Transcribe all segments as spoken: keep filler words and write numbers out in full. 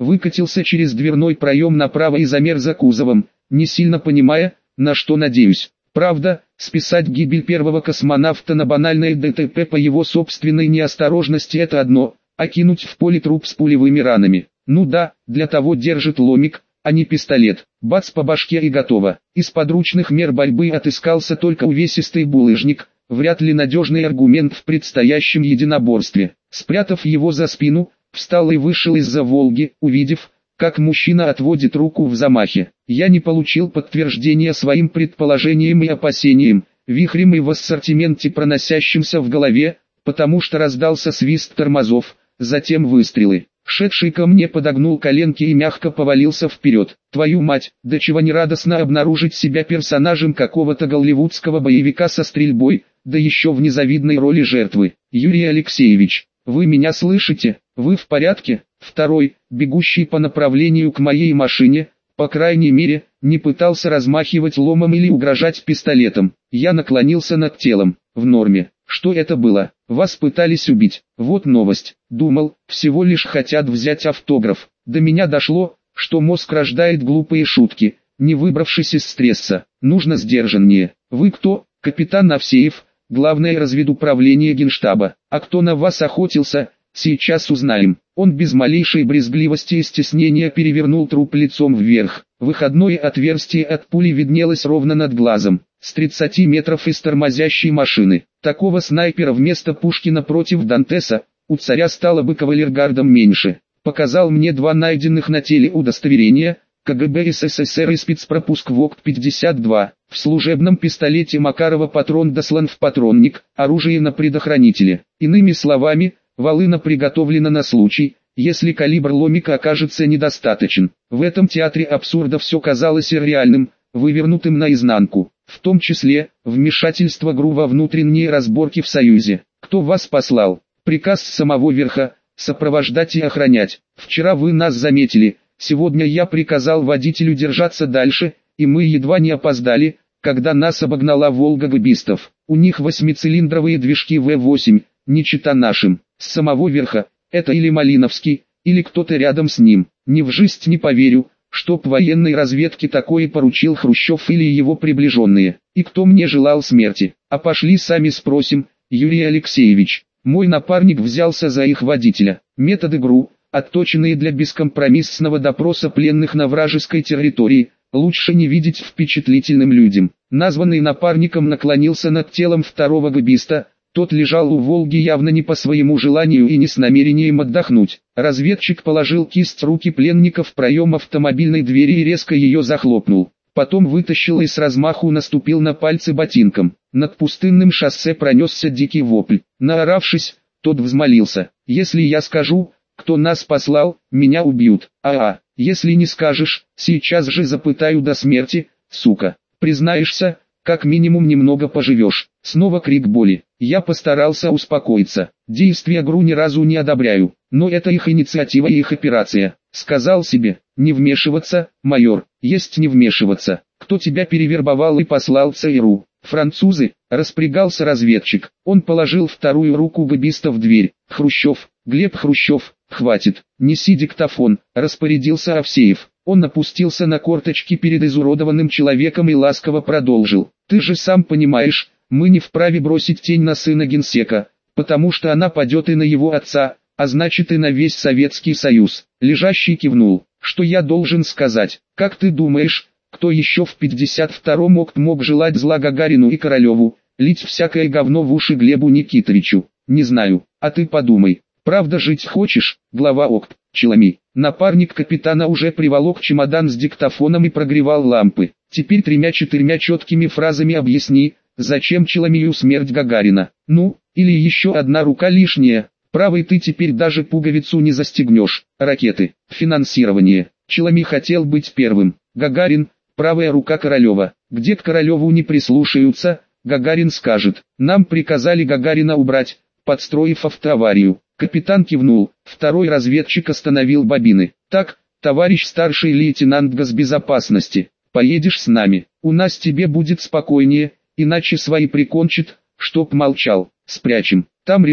выкатился через дверной проем направо и замер за кузовом, не сильно понимая, на что надеюсь. Правда, списать гибель первого космонавта на банальное ДТП по его собственной неосторожности — это одно, а кинуть в поле труп с пулевыми ранами. Ну да, для того держит ломик, а не пистолет. Бац по башке и готово. Из подручных мер борьбы отыскался только увесистый булыжник, вряд ли надежный аргумент в предстоящем единоборстве. Спрятав его за спину, встал и вышел из-за Волги, увидев, как мужчина отводит руку в замахе. Я не получил подтверждения своим предположениям и опасениям, вихрем и в ассортименте проносящимся в голове, потому что раздался свист тормозов, затем выстрелы. Шедший ко мне подогнул коленки и мягко повалился вперед. Твою мать, до чего нерадостно обнаружить себя персонажем какого-то голливудского боевика со стрельбой, да еще в незавидной роли жертвы. Юрий Алексеевич, вы меня слышите? Вы в порядке? Второй, бегущий по направлению к моей машине, по крайней мере, не пытался размахивать ломом или угрожать пистолетом. Я наклонился над телом. В норме. Что это было? Вас пытались убить. Вот новость. Думал, всего лишь хотят взять автограф. До меня дошло, что мозг рождает глупые шутки, не выбравшись из стресса. Нужно сдержаннее. Вы кто? Капитан Авсеев, главное разведуправление Генштаба. А кто на вас охотился? Сейчас узнаем. Он без малейшей брезгливости и стеснения перевернул труп лицом вверх. Выходное отверстие от пули виднелось ровно над глазом. С тридцати метров из тормозящей машины. Такого снайпера вместо Пушкина против Дантеса, у царя стало бы кавалергардом меньше. Показал мне два найденных на теле удостоверения, КГБ СССР и спецпропуск ВОК пятьдесят два. В служебном пистолете Макарова патрон дослан в патронник, оружие на предохранителе. Иными словами, волына приготовлена на случай, если калибр ломика окажется недостаточен. В этом театре абсурда все казалось реальным, вывернутым наизнанку. В том числе, вмешательство ГРУ во внутренние разборки в Союзе. Кто вас послал? Приказ самого верха, сопровождать и охранять. Вчера вы нас заметили, сегодня я приказал водителю держаться дальше, и мы едва не опоздали, когда нас обогнала Волга ГБистов. У них восьмицилиндровые движки вэ восемь, не чета нашим. С самого верха, это или Малиновский, или кто-то рядом с ним. Ни в жизнь не поверю, чтоб военной разведке такое поручил Хрущев или его приближенные. И кто мне желал смерти? А пошли сами спросим, Юрий Алексеевич. Мой напарник взялся за их водителя. Методы ГРУ, отточенные для бескомпромиссного допроса пленных на вражеской территории, лучше не видеть впечатлительным людям. Названный напарником наклонился над телом второго ГБиста. Тот лежал у Волги явно не по своему желанию и не с намерением отдохнуть. Разведчик положил кисть руки пленника в проем автомобильной двери и резко ее захлопнул. Потом вытащил и с размаху наступил на пальцы ботинком. Над пустынным шоссе пронесся дикий вопль. Наоравшись, тот взмолился: «Если я скажу, кто нас послал, меня убьют. А-а, если не скажешь, сейчас же запытаю до смерти, сука. Признаешься, как минимум немного поживешь». Снова крик боли. Я постарался успокоиться. Действия ГРУ ни разу не одобряю, но это их инициатива и их операция. Сказал себе: не вмешиваться, майор, есть не вмешиваться. Кто тебя перевербовал и послал в ЦРУ? Французы? Распрягался разведчик. Он положил вторую руку ГБиста в дверь. Хрущев, Глеб Хрущев, хватит, неси диктофон, распорядился Авсеев. Он опустился на корточки перед изуродованным человеком и ласково продолжил: ты же сам понимаешь, мы не вправе бросить тень на сына генсека, потому что она падет и на его отца, а значит и на весь Советский Союз. Лежащий кивнул. Что я должен сказать? Как ты думаешь, кто еще в пятьдесят втором мог, мог желать зла Гагарину и Королеву, лить всякое говно в уши Глебу Никитовичу? Не знаю, а ты подумай. Правда жить хочешь, глава ОКП, Челами? Напарник капитана уже приволок чемодан с диктофоном и прогревал лампы. Теперь тремя-четырьмя четкими фразами объясни, зачем Челомию смерть Гагарина. Ну, или еще одна рука лишняя. Правой ты теперь даже пуговицу не застегнешь. Ракеты, финансирование. Челоми хотел быть первым. Гагарин, правая рука Королева. Где к Королеву не прислушаются, Гагарин скажет: нам приказали Гагарина убрать, подстроив автоаварию. Капитан кивнул. Второй разведчик остановил бобины. Так, товарищ старший лейтенант госбезопасности, поедешь с нами. У нас тебе будет спокойнее, иначе свои прикончат, чтоб молчал. Спрячем, там решим.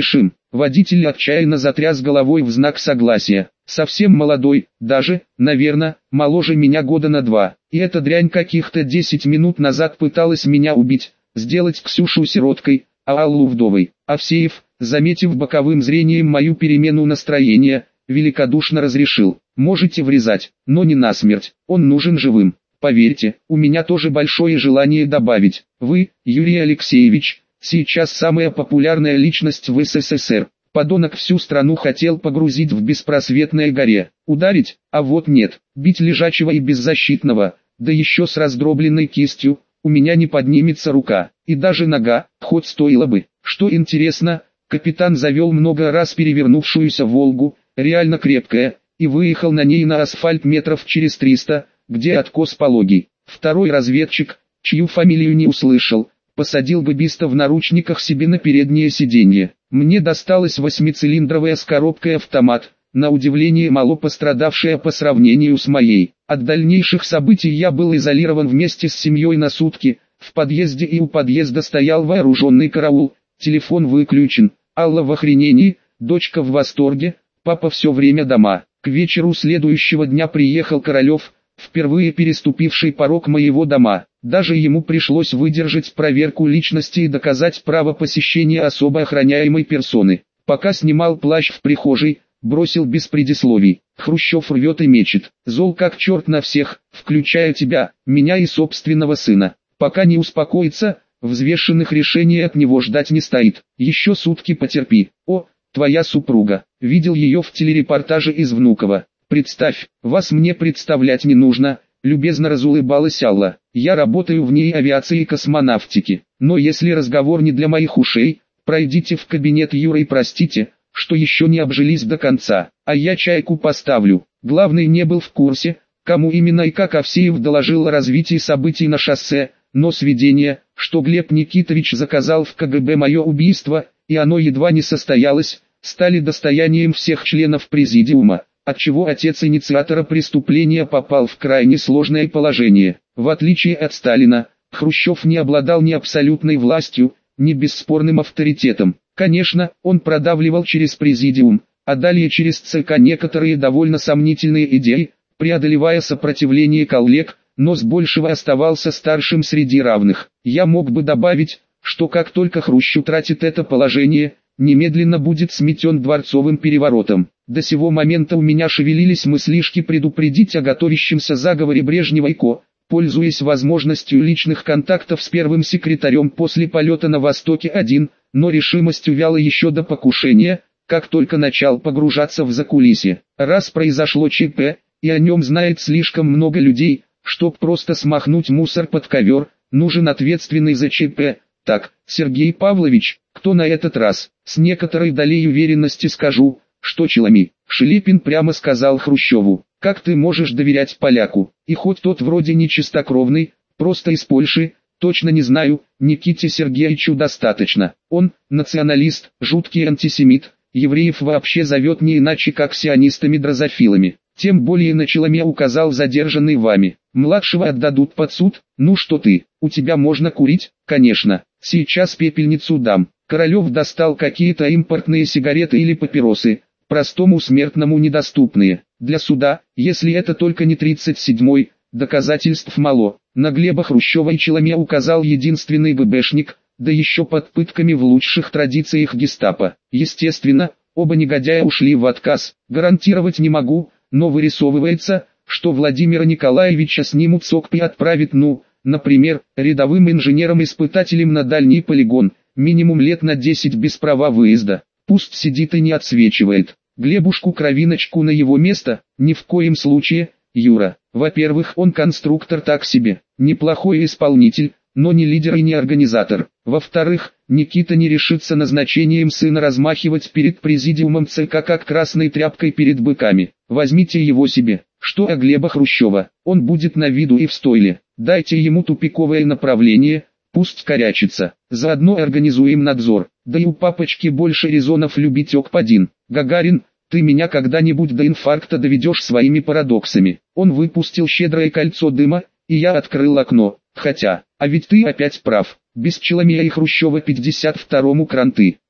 Водитель отчаянно затряс головой в знак согласия. Совсем молодой, даже, наверное, моложе меня года на два. И эта дрянь каких-то десять минут назад пыталась меня убить, сделать Ксюшу сироткой, а Аллу вдовой. Авсеев, заметив боковым зрением мою перемену настроения, великодушно разрешил: можете врезать, но не насмерть, он нужен живым. Поверьте, у меня тоже большое желание добавить: вы, Юрий Алексеевич, сейчас самая популярная личность в СССР. Подонок всю страну хотел погрузить в беспросветное горе. Ударить? А вот нет. Бить лежачего и беззащитного, да еще с раздробленной кистью, у меня не поднимется рука. И даже нога, хоть стоило бы. Что интересно, капитан завел много раз перевернувшуюся «Волгу», реально крепкая, и выехал на ней на асфальт метров через триста, где откос пологий. Второй разведчик, чью фамилию не услышал, посадил бы биста в наручниках себе на переднее сиденье. Мне досталась восьмицилиндровая с коробкой автомат, на удивление мало пострадавшая по сравнению с моей. От дальнейших событий я был изолирован вместе с семьей на сутки. В подъезде и у подъезда стоял вооруженный караул, телефон выключен, Алла в охренении, дочка в восторге, папа все время дома. К вечеру следующего дня приехал Королев, впервые переступивший порог моего дома. Даже ему пришлось выдержать проверку личности и доказать право посещения особо охраняемой персоны. Пока снимал плащ в прихожей, бросил без предисловий: Хрущев рвет и мечет, зол как черт на всех, включая тебя, меня и собственного сына. Пока не успокоится, взвешенных решений от него ждать не стоит. Еще сутки потерпи. О, твоя супруга, видел ее в телерепортаже из Внуково. Представь, вас мне представлять не нужно, любезно разулыбалась Алла. Я работаю в НИИ авиации и космонавтики. Но если разговор не для моих ушей, пройдите в кабинет Юры и простите, что еще не обжились до конца, а я чайку поставлю. Главный не был в курсе, кому именно и как Авсеев доложил о развитии событий на шоссе, но сведения, что Глеб Никитович заказал в ка гэ бэ мое убийство, и оно едва не состоялось, стали достоянием всех членов президиума, отчего отец инициатора преступления попал в крайне сложное положение. В отличие от Сталина, Хрущев не обладал ни абсолютной властью, ни бесспорным авторитетом. Конечно, он продавливал через президиум, а далее через ЦК некоторые довольно сомнительные идеи, преодолевая сопротивление коллег, но с большего оставался старшим среди равных. Я мог бы добавить, что как только Хрущев тратит это положение, немедленно будет сметен дворцовым переворотом. До сего момента у меня шевелились мыслишки предупредить о готовящемся заговоре Брежнева и ко, пользуясь возможностью личных контактов с первым секретарем после полета на Востоке один, но решимость увяла еще до покушения, как только начал погружаться в закулисье. Раз произошло че пэ, и о нем знает слишком много людей, чтоб просто смахнуть мусор под ковер, нужен ответственный за че пэ. Так, Сергей Павлович, кто на этот раз? С некоторой долей уверенности скажу, что Челами. Шелепин прямо сказал Хрущеву: как ты можешь доверять поляку? И хоть тот вроде не чистокровный, просто из Польши, точно не знаю, Никите Сергеевичу достаточно. Он, националист, жуткий антисемит, евреев вообще зовет не иначе как сионистами-дрозофилами. Тем более на Челаме указал задержанный вами. Младшего отдадут под суд. Ну что ты, у тебя можно курить? Конечно, сейчас пепельницу дам. Королев достал какие-то импортные сигареты или папиросы, простому смертному недоступные. Для суда, если это только не тридцать седьмой, доказательств мало. На Глеба Хрущева и Челаме указал единственный бэ бэшник, да еще под пытками в лучших традициях гестапо. Естественно, оба негодяя ушли в отказ. Гарантировать не могу, но вырисовывается, что Владимира Николаевича снимут с ОКП и отправят, ну, например, рядовым инженером-испытателем на дальний полигон, минимум лет на десять без права выезда. Пусть сидит и не отсвечивает. Глебушку-кровиночку на его место, ни в коем случае, Юра. Во-первых, он конструктор так себе, неплохой исполнитель, но не лидер и не организатор. Во-вторых, Никита не решится назначением сына размахивать перед президиумом ЦК как красной тряпкой перед быками. Возьмите его себе. Что о Глеба Хрущева? Он будет на виду и в стойле. Дайте ему тупиковое направление, пусть корячится. Заодно организуем надзор. Да и у папочки больше резонов любить ОКП один. Гагарин, ты меня когда-нибудь до инфаркта доведешь своими парадоксами. Он выпустил щедрое кольцо дыма, и я открыл окно. Хотя, а ведь ты опять прав. Без Челомея и Хрущева пятьдесят второму кранты.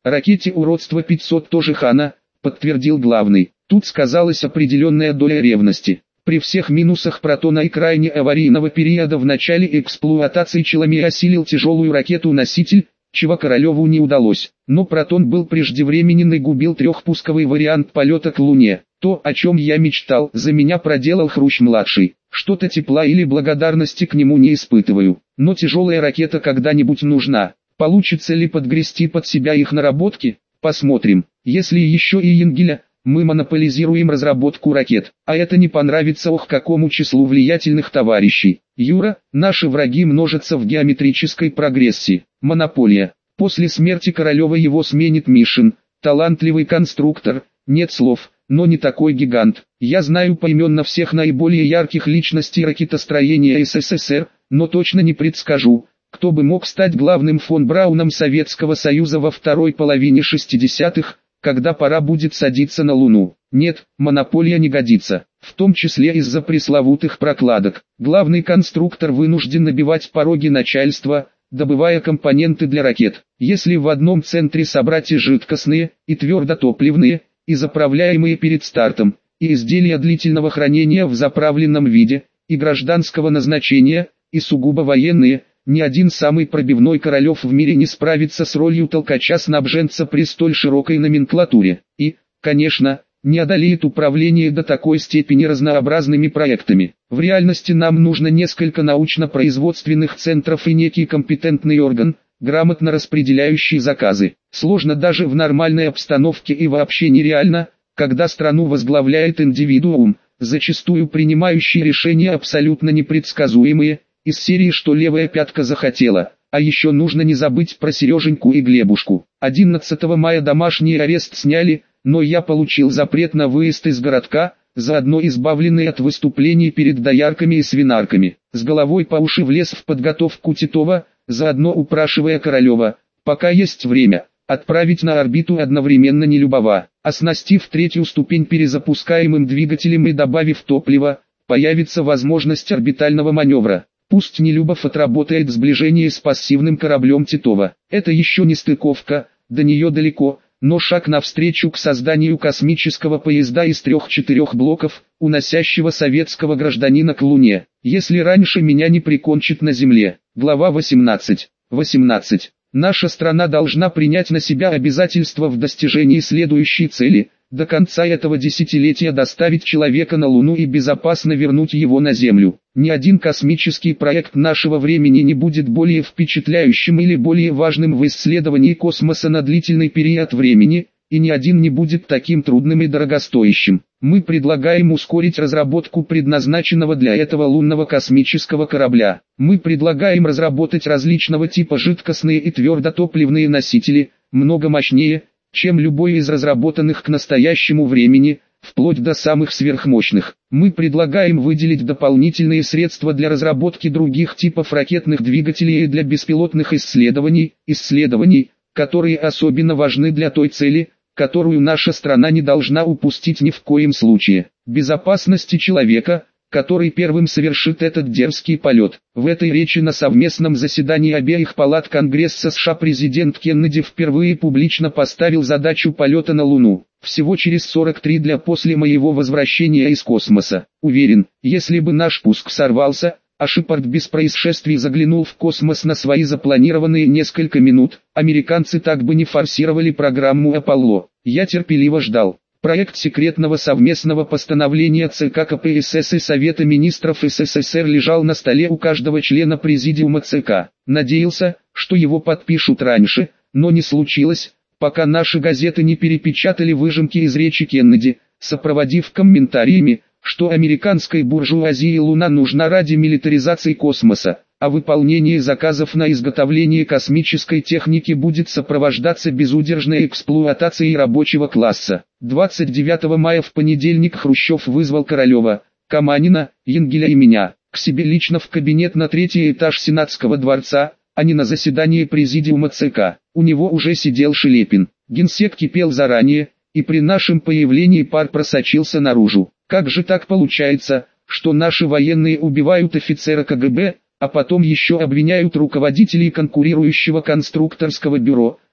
Ракете уродство пятьсот тоже хана, подтвердил главный. Тут сказалась определенная доля ревности. При всех минусах Протона и крайне аварийного периода в начале эксплуатации Челомей осилил тяжелую ракету-носитель, чего Королеву не удалось. Но Протон был преждевременен и губил трехпусковый вариант полета к Луне. То, о чем я мечтал, за меня проделал Хрущ-младший. Что-то тепла или благодарности к нему не испытываю. Но тяжелая ракета когда-нибудь нужна. Получится ли подгрести под себя их наработки? Посмотрим. Если еще и Энгеля, мы монополизируем разработку ракет. А это не понравится ох какому числу влиятельных товарищей. Юра, наши враги множатся в геометрической прогрессии. Монополия. После смерти Королева его сменит Мишин. Талантливый конструктор, нет слов, но не такой гигант. Я знаю поименно всех наиболее ярких личностей ракетостроения СССР, но точно не предскажу, кто бы мог стать главным фон Брауном Советского Союза во второй половине шестидесятых, когда пора будет садиться на Луну. Нет, монополия не годится, в том числе из-за пресловутых прокладок. Главный конструктор вынужден набивать пороги начальства, добывая компоненты для ракет. Если в одном центре собрать и жидкостные, и твердотопливные, и заправляемые перед стартом, и изделия длительного хранения в заправленном виде, и гражданского назначения, и сугубо военные, ни один самый пробивной Королев в мире не справится с ролью толкача-снабженца при столь широкой номенклатуре. И, конечно, не одолеет управление до такой степени разнообразными проектами. В реальности нам нужно несколько научно-производственных центров и некий компетентный орган, грамотно распределяющий заказы. Сложно даже в нормальной обстановке и вообще нереально, когда страну возглавляет индивидуум, зачастую принимающий решения абсолютно непредсказуемые, из серии «Что левая пятка захотела». А еще нужно не забыть про Сереженьку и Глебушку. одиннадцатого мая домашний арест сняли, но я получил запрет на выезд из городка, заодно избавленный от выступлений перед доярками и свинарками. С головой по уши влез в подготовку Титова, заодно упрашивая Королева, пока есть время, отправить на орбиту одновременно Нелюбова. Оснастив третью ступень перезапускаемым двигателем и добавив топлива, появится возможность орбитального маневра. Пусть Нелюбов отработает сближение с пассивным кораблем Титова. Это еще не стыковка, до нее далеко, но шаг навстречу к созданию космического поезда из трех-четырех блоков, уносящего советского гражданина к Луне. Если раньше меня не прикончит на Земле. Глава восемнадцать. восемнадцать. Наша страна должна принять на себя обязательства в достижении следующей цели – до конца этого десятилетия доставить человека на Луну и безопасно вернуть его на Землю. Ни один космический проект нашего времени не будет более впечатляющим или более важным в исследовании космоса на длительный период времени, и ни один не будет таким трудным и дорогостоящим. Мы предлагаем ускорить разработку предназначенного для этого лунного космического корабля. Мы предлагаем разработать различного типа жидкостные и твердотопливные носители, много мощнее, чем любой из разработанных к настоящему времени, вплоть до самых сверхмощных. Мы предлагаем выделить дополнительные средства для разработки других типов ракетных двигателей и для беспилотных исследований, исследований, которые особенно важны для той цели, которую наша страна не должна упустить ни в коем случае. Безопасности человека, который первым совершит этот дерзкий полет. В этой речи на совместном заседании обеих палат Конгресса США президент Кеннеди впервые публично поставил задачу полета на Луну. Всего через сорок три дня после моего возвращения из космоса. Уверен, если бы наш пуск сорвался, а Шепард без происшествий заглянул в космос на свои запланированные несколько минут, американцы так бы не форсировали программу Аполло. Я терпеливо ждал. Проект секретного совместного постановления ЦК КПСС и Совета министров СССР лежал на столе у каждого члена президиума ЦК. Надеялся, что его подпишут раньше, но не случилось, пока наши газеты не перепечатали выжимки из речи Кеннеди, сопроводив комментариями, что американской буржуазии Луна нужна ради милитаризации космоса, а выполнение заказов на изготовление космической техники будет сопровождаться безудержной эксплуатацией рабочего класса. двадцать девятого мая в понедельник Хрущев вызвал Королева, Каманина, Энгеля и меня к себе лично в кабинет на третий этаж Сенатского дворца, а не на заседании президиума ЦК. У него уже сидел Шелепин. Генсек кипел заранее, и при нашем появлении пар просочился наружу. Как же так получается, что наши военные убивают офицера КГБ, а потом еще обвиняют руководителей конкурирующего конструкторского бюро,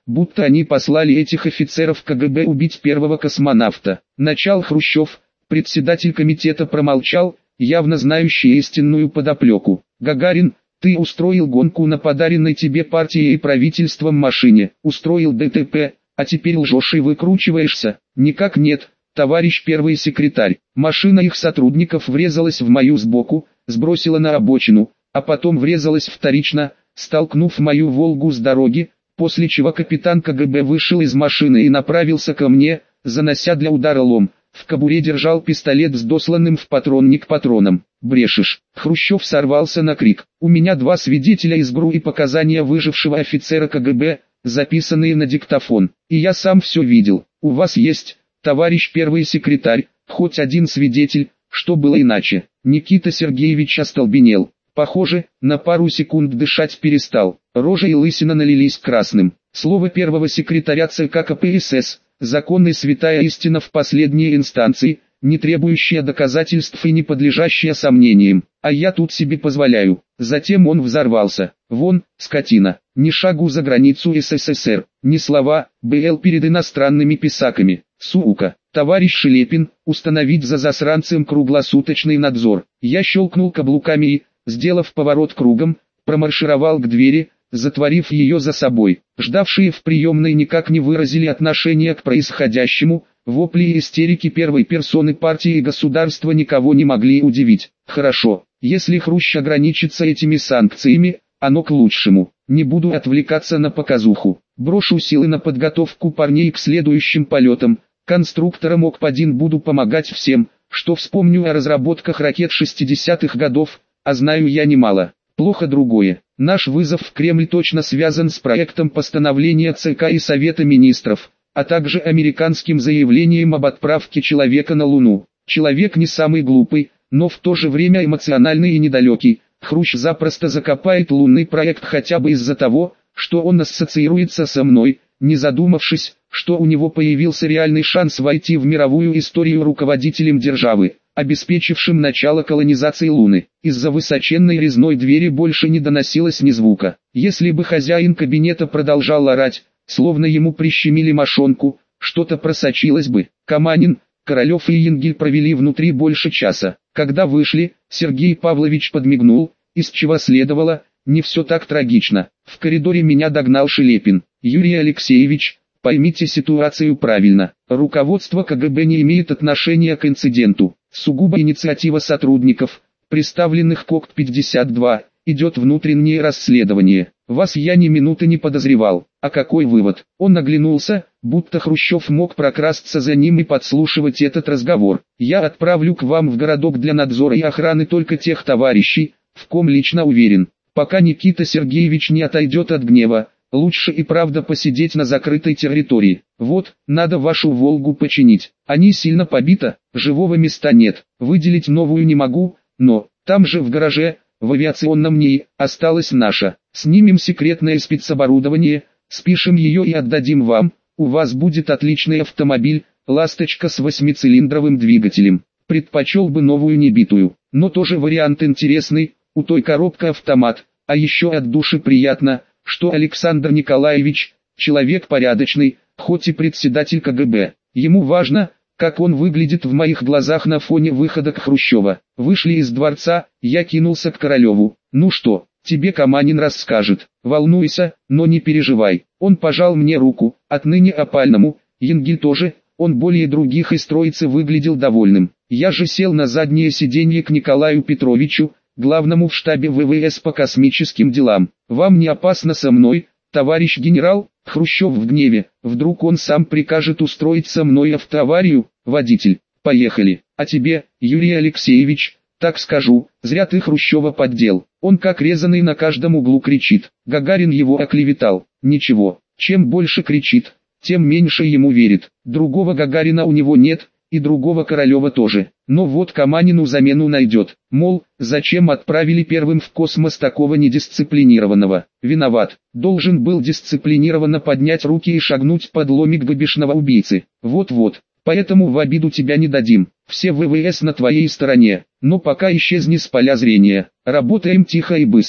будто они послали этих офицеров КГБ убить первого космонавта. Начал Хрущев, председатель комитета, промолчал, явно знающий истинную подоплеку. Гагарин, ты устроил гонку на подаренной тебе партией и правительством машине, устроил ДТП, а теперь лжешь и выкручиваешься. Никак нет, товарищ первый секретарь. Машина их сотрудников врезалась в мою сбоку, сбросила на обочину, а потом врезалась вторично, столкнув мою «Волгу» с дороги, после чего капитан КГБ вышел из машины и направился ко мне, занося для удара лом. В кобуре держал пистолет с досланным в патронник патроном. Брешешь. Хрущев сорвался на крик. У меня два свидетеля из ГРУ и показания выжившего офицера КГБ, записанные на диктофон. И я сам все видел. У вас есть, товарищ первый секретарь, хоть один свидетель, что было иначе. Никита Сергеевич остолбенел. Похоже, на пару секунд дышать перестал. Рожа и лысина налились красным. Слово первого секретаря ЦК КПСС, закон и святая истина в последней инстанции, не требующая доказательств и не подлежащая сомнениям. А я тут себе позволяю. Затем он взорвался. Вон, скотина, ни шагу за границу СССР, ни слова, БЛ перед иностранными писаками. Сука. Товарищ Шелепин, установить за засранцем круглосуточный надзор. Я щелкнул каблуками и, сделав поворот кругом, промаршировал к двери, затворив ее за собой. Ждавшие в приемной никак не выразили отношения к происходящему, вопли и истерики первой персоны партии и государства никого не могли удивить. Хорошо, если Хрущ ограничится этими санкциями, оно к лучшему. Не буду отвлекаться на показуху. Брошу силы на подготовку парней к следующим полетам. Конструктором ОКП один буду помогать всем, что вспомню о разработках ракет шестидесятых годов, а знаю я немало. Плохо другое. Наш вызов в Кремль точно связан с проектом постановления ЦК и Совета Министров, а также американским заявлением об отправке человека на Луну. Человек не самый глупый, но в то же время эмоциональный и недалекий. Хрущ запросто закопает лунный проект хотя бы из-за того, что он ассоциируется со мной, не задумавшись, что у него появился реальный шанс войти в мировую историю руководителем державы, обеспечившим начало колонизации Луны. Из-за высоченной резной двери больше не доносилось ни звука. Если бы хозяин кабинета продолжал орать, словно ему прищемили мошонку, что-то просочилось бы. Каманин, Королев и Енгель провели внутри больше часа. Когда вышли, Сергей Павлович подмигнул, из чего следовало, не все так трагично. В коридоре меня догнал Шелепин. Юрий Алексеевич, поймите ситуацию правильно. Руководство КГБ не имеет отношения к инциденту. Сугубо инициатива сотрудников, представленных к ОКТ пятьдесят два, идет внутреннее расследование. Вас я ни минуты не подозревал. А какой вывод? Он оглянулся, будто Хрущев мог прокрасться за ним и подслушивать этот разговор. Я отправлю к вам в городок для надзора и охраны только тех товарищей, в ком лично уверен. Пока Никита Сергеевич не отойдет от гнева, лучше и правда посидеть на закрытой территории. Вот, надо вашу «Волгу» починить. Они сильно побита, живого места нет. Выделить новую не могу, но, там же в гараже, в авиационном НИИ, осталась наша. Снимем секретное спецоборудование, спишем ее и отдадим вам. У вас будет отличный автомобиль, «Ласточка» с восьмицилиндровым двигателем. Предпочел бы новую небитую, но тоже вариант интересный, у той коробка автомат, а еще от души приятно, что Александр Николаевич, человек порядочный, хоть и председатель КГБ. Ему важно, как он выглядит в моих глазах на фоне выхода к Хрущева. Вышли из дворца, я кинулся к Королеву. Ну что, тебе Каманин расскажет. Волнуйся, но не переживай. Он пожал мне руку, отныне опальному, Енгель тоже, он более других из троицы выглядел довольным. Я же сел на заднее сиденье к Николаю Петровичу, главному в штабе ВВС по космическим делам. Вам не опасно со мной, товарищ генерал? Хрущев в гневе. Вдруг он сам прикажет устроить со мной автоаварию? Водитель, поехали. А тебе, Юрий Алексеевич, так скажу, зря ты Хрущева поддел. Он как резаный на каждом углу кричит. Гагарин его оклеветал. Ничего, чем больше кричит, тем меньше ему верит. Другого Гагарина у него нет, и другого Королева тоже. Но вот Каманину замену найдет. Мол, зачем отправили первым в космос такого недисциплинированного? Виноват. Должен был дисциплинированно поднять руки и шагнуть под ломик ГБшного убийцы. Вот-вот. Поэтому в обиду тебя не дадим. Все ВВС на твоей стороне. Но пока исчезни с поля зрения. Работаем тихо и быстро.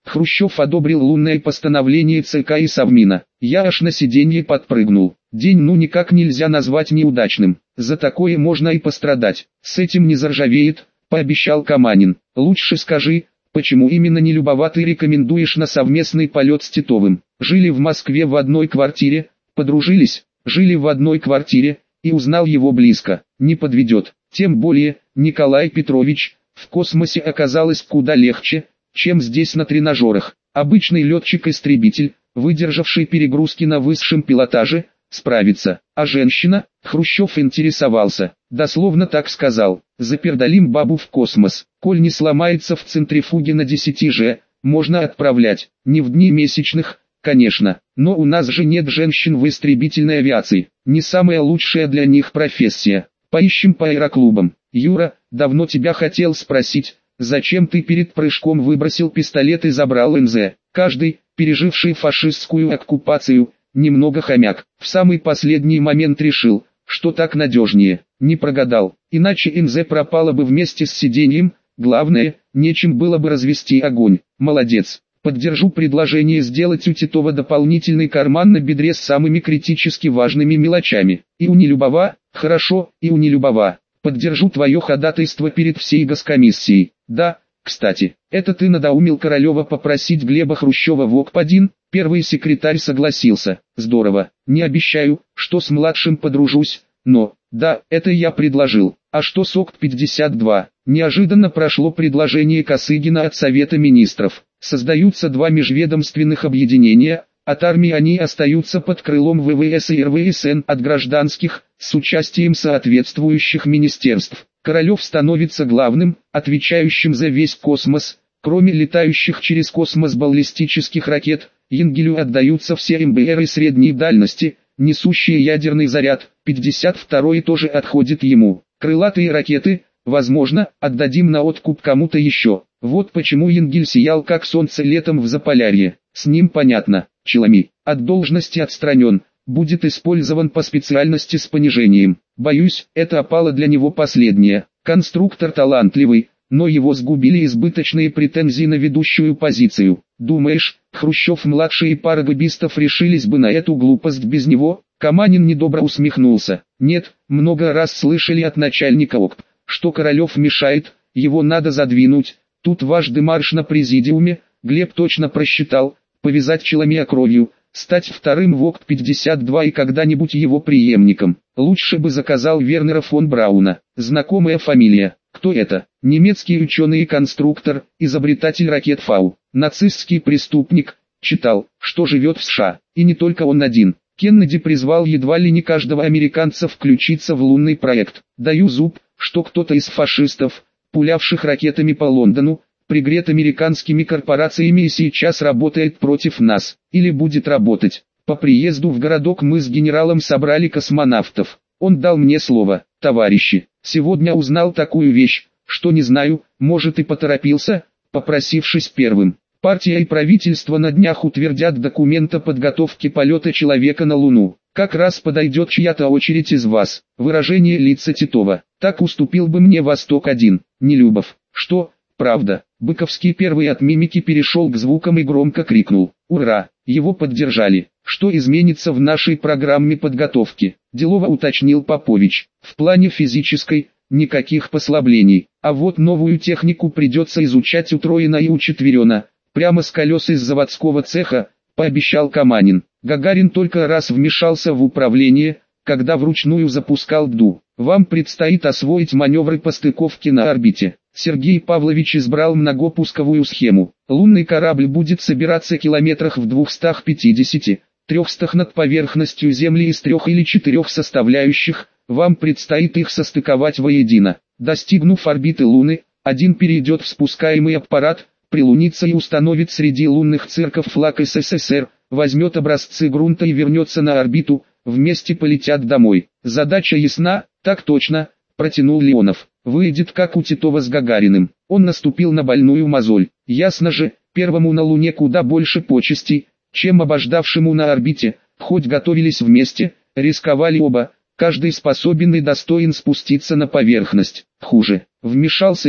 Хрущев одобрил лунное постановление ЦК и Совмина. Я аж на сиденье подпрыгнул. День ну никак нельзя назвать неудачным. За такое можно и пострадать. С этим не заржавеет, пообещал Каманин. Лучше скажи, почему именно Нелюбова ты рекомендуешь на совместный полет с Титовым? Жили в Москве в одной квартире, подружились, жили в одной квартире, и узнал его близко. Не подведет. Тем более, Николай Петрович, в космосе оказалось куда легче, чем здесь на тренажерах. Обычный летчик-истребитель, выдержавший перегрузки на высшем пилотаже, справится. А женщина? Хрущев интересовался. Дословно так сказал. Запердалим бабу в космос. Коль не сломается в центрифуге на десять же, можно отправлять. Не в дни месячных, конечно. Но у нас же нет женщин в истребительной авиации. Не самая лучшая для них профессия. Поищем по аэроклубам. Юра, давно тебя хотел спросить, зачем ты перед прыжком выбросил пистолет и забрал эн зэ? Каждый, переживший фашистскую оккупацию, немного хомяк, в самый последний момент решил, что так надежнее. Не прогадал, иначе эн зэ пропало бы вместе с сиденьем, главное, нечем было бы развести огонь. Молодец. Поддержу предложение сделать у Титова дополнительный карман на бедре с самыми критически важными мелочами. И у Нелюбова, хорошо, и у Нелюбова. Поддержу твое ходатайство перед всей госкомиссией. Да, кстати, это ты надоумил Королева попросить Глеба Хрущева в ОКП один, первый секретарь согласился. Здорово, не обещаю, что с младшим подружусь, но, да, это я предложил. А что с ОКП пятьдесят два? Неожиданно прошло предложение Косыгина от Совета Министров. Создаются два межведомственных объединения, от армии они остаются под крылом вэ вэ эс и эр вэ эс эн от гражданских, с участием соответствующих министерств. Королев становится главным, отвечающим за весь космос, кроме летающих через космос баллистических ракет, Енгелю отдаются все эм бэ эры средней дальности, несущие ядерный заряд, пятьдесят второй тоже отходит ему. Крылатые ракеты, возможно, отдадим на откуп кому-то еще. Вот почему Енгель сиял как солнце летом в Заполярье. С ним понятно, Челами, от должности отстранен, будет использован по специальности с понижением. Боюсь, это опало для него последнее. Конструктор талантливый, но его сгубили избыточные претензии на ведущую позицию. Думаешь, Хрущев-младший и пара габистов решились бы на эту глупость без него? Каманин недобро усмехнулся. Нет, много раз слышали от начальника ОКП, что Королев мешает, его надо задвинуть. Тут ваш демарш на президиуме, Глеб точно просчитал, повязать Челомея кровью, стать вторым в ОКП пятьдесят два и когда-нибудь его преемником. Лучше бы заказал Вернера фон Брауна. Знакомая фамилия. Кто это? Немецкий ученый и конструктор, изобретатель ракет Фау. Нацистский преступник. Читал, что живет в США. И не только он один. Кеннеди призвал едва ли не каждого американца включиться в лунный проект. Даю зуб, что кто-то из фашистов, пулявших ракетами по Лондону, пригрет американскими корпорациями и сейчас работает против нас, или будет работать. По приезду в городок мы с генералом собрали космонавтов. Он дал мне слово, товарищи. Сегодня узнал такую вещь, что не знаю, может и поторопился, попросившись первым. Партия и правительство на днях утвердят документ о подготовке полета человека на Луну. Как раз подойдет чья-то очередь из вас. Выражение лица Титова. Так уступил бы мне Восток один. Нелюбов. Что? Правда. Быковский первый от мимики перешел к звукам и громко крикнул. Ура! Его поддержали. Что изменится в нашей программе подготовки? Делово уточнил Попович. В плане физической, никаких послаблений. А вот новую технику придется изучать утроено и учетверено. Прямо с колес из заводского цеха, пообещал Каманин. Гагарин только раз вмешался в управление, когда вручную запускал ДУ. Вам предстоит освоить маневры по стыковке на орбите. Сергей Павлович избрал многопусковую схему. Лунный корабль будет собираться километрах в двухстах пятидесяти, трехстах над поверхностью Земли из трех или четырех составляющих. Вам предстоит их состыковать воедино. Достигнув орбиты Луны, один перейдет в спускаемый аппарат, прилунится и установит среди лунных цирков флаг эс эс эс эр, возьмет образцы грунта и вернется на орбиту, вместе полетят домой. Задача ясна? Так точно, протянул Леонов. Выйдет как у Титова с Гагариным. Он наступил на больную мозоль. Ясно же, первому на Луне куда больше почестей, чем обождавшему на орбите, хоть готовились вместе, рисковали оба, каждый способен и достоин спуститься на поверхность. Хуже, вмешался я,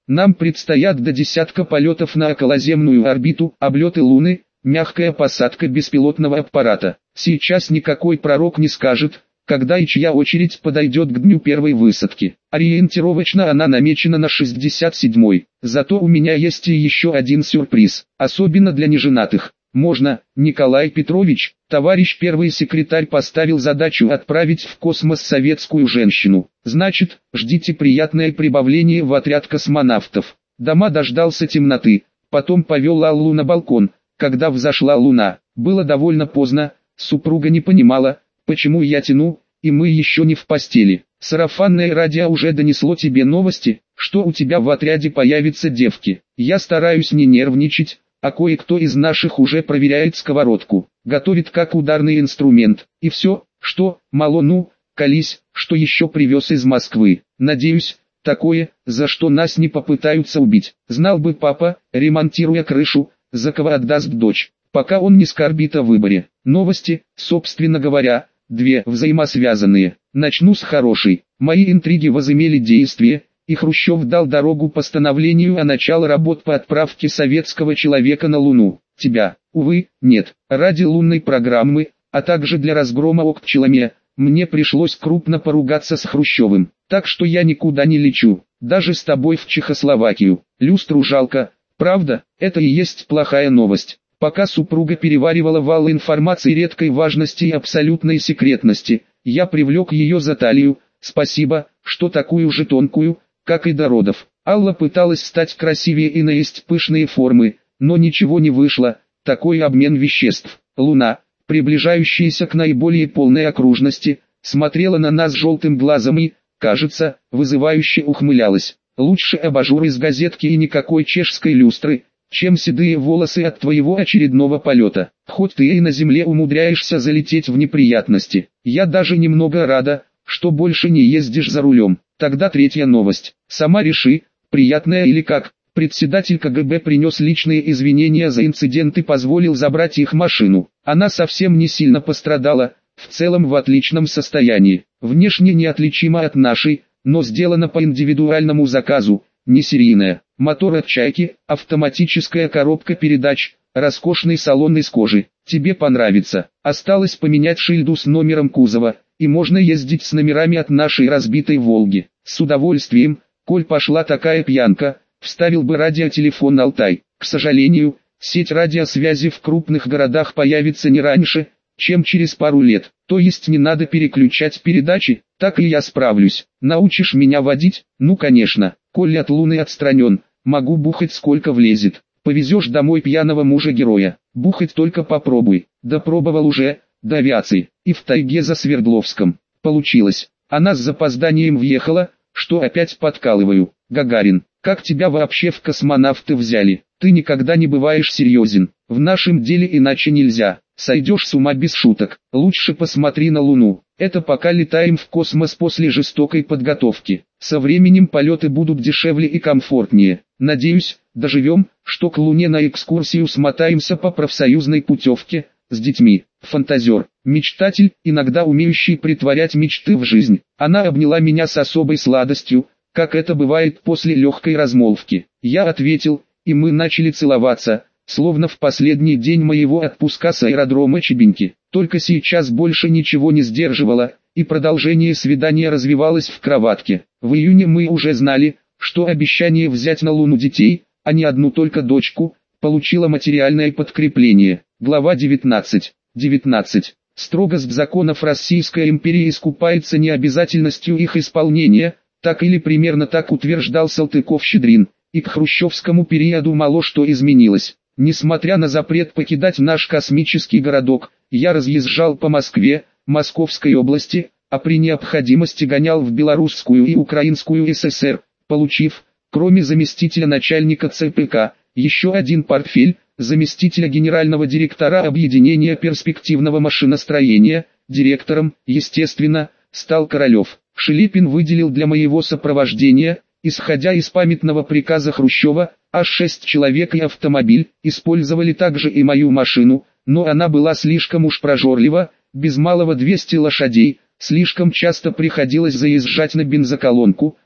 Нам предстоят до десятка полетов на околоземную орбиту, облеты Луны, мягкая посадка беспилотного аппарата. Сейчас никакой пророк не скажет, когда и чья очередь подойдет к дню первой высадки. Ориентировочно она намечена на шестьдесят седьмой. Зато у меня есть и еще один сюрприз, особенно для неженатых. Можно, Николай Петрович, товарищ первый секретарь поставил задачу отправить в космос советскую женщину. Значит, ждите приятное прибавление в отряд космонавтов. Дома дождался темноты, потом повел Аллу на балкон. Когда взошла луна, было довольно поздно, супруга не понимала, почему я тяну, и мы еще не в постели. Сарафанное радио уже донесло тебе новости, что у тебя в отряде появятся девки. Я стараюсь не нервничать, а кое-кто из наших уже проверяет сковородку, готовит как ударный инструмент. И все, что, мало ну, колись, что еще привез из Москвы. Надеюсь, такое, за что нас не попытаются убить. Знал бы папа, ремонтируя крышу, за кого отдаст дочь, пока он не скорбит о выборе. Новости, собственно говоря, две взаимосвязанные. Начну с хорошей. Мои интриги возымели действие, и Хрущев дал дорогу постановлению о начале работ по отправке советского человека на Луну. Тебя, увы, нет. Ради лунной программы, а также для разгрома Окпчеломе, мне пришлось крупно поругаться с Хрущевым. Так что я никуда не лечу, даже с тобой в Чехословакию. Люстру жалко, правда, это и есть плохая новость. Пока супруга переваривала вал информации редкой важности и абсолютной секретности, я привлек ее за талию. Спасибо, что такую же тонкую, как и до родов. Алла пыталась стать красивее и наесть пышные формы, но ничего не вышло. Такой обмен веществ. Луна, приближающаяся к наиболее полной окружности, смотрела на нас желтым глазом и, кажется, вызывающе ухмылялась. Лучше абажур из газетки и никакой чешской люстры, чем седые волосы от твоего очередного полета. Хоть ты и на земле умудряешься залететь в неприятности. Я даже немного рада, что больше не ездишь за рулем. Тогда третья новость. Сама реши, приятная или как. Председатель КГБ принес личные извинения за инцидент и позволил забрать их машину. Она совсем не сильно пострадала, в целом в отличном состоянии. Внешне неотличима от нашей, но сделана по индивидуальному заказу, не серийная. Мотор от «Чайки», автоматическая коробка передач, роскошный салон из кожи. Тебе понравится. Осталось поменять шильду с номером кузова, и можно ездить с номерами от нашей разбитой «Волги». С удовольствием, коль пошла такая пьянка, вставил бы радиотелефон «Алтай». К сожалению, сеть радиосвязи в крупных городах появится не раньше, чем через пару лет. То есть не надо переключать передачи, так и я справлюсь. Научишь меня водить? Ну конечно. Коль от Луны отстранен, могу бухать сколько влезет. Повезешь домой пьяного мужа-героя. Бухать только попробуй. Да пробовал уже, до авиации. И в тайге за Свердловском. Получилось. Она с запозданием въехала, что опять подкалываю. Гагарин, как тебя вообще в космонавты взяли? Ты никогда не бываешь серьезен. В нашем деле иначе нельзя. Сойдешь с ума без шуток. Лучше посмотри на Луну. Это пока летаем в космос после жестокой подготовки. Со временем полеты будут дешевле и комфортнее. Надеюсь, доживем, что к Луне на экскурсию смотаемся по профсоюзной путевке, с детьми. Фантазер, мечтатель, иногда умеющий притворять мечты в жизнь. Она обняла меня с особой сладостью, как это бывает после легкой размолвки. Я ответил, и мы начали целоваться, словно в последний день моего отпуска с аэродрома Чебеньки. Только сейчас больше ничего не сдерживало, и продолжение свидания развивалось в кроватке. В июне мы уже знали, что обещание взять на Луну детей, а не одну только дочку, получило материальное подкрепление. Глава девятнадцать. девятнадцать. Строгость законов Российской империи искупается необязательностью их исполнения, так или примерно так утверждал Салтыков-Щедрин, и к хрущевскому периоду мало что изменилось. Несмотря на запрет покидать наш космический городок, я разъезжал по Москве, Московской области, а при необходимости гонял в Белорусскую и Украинскую ССР, получив, кроме заместителя начальника ЦПК, еще один портфель, заместителя генерального директора Объединения перспективного машиностроения, директором, естественно, стал Королев. Шелепин выделил для моего сопровождения, исходя из памятного приказа Хрущева, аж шесть человек и автомобиль, использовали также и мою машину, но она была слишком уж прожорлива, без малого двести лошадей, слишком часто приходилось заезжать на бензоколонку,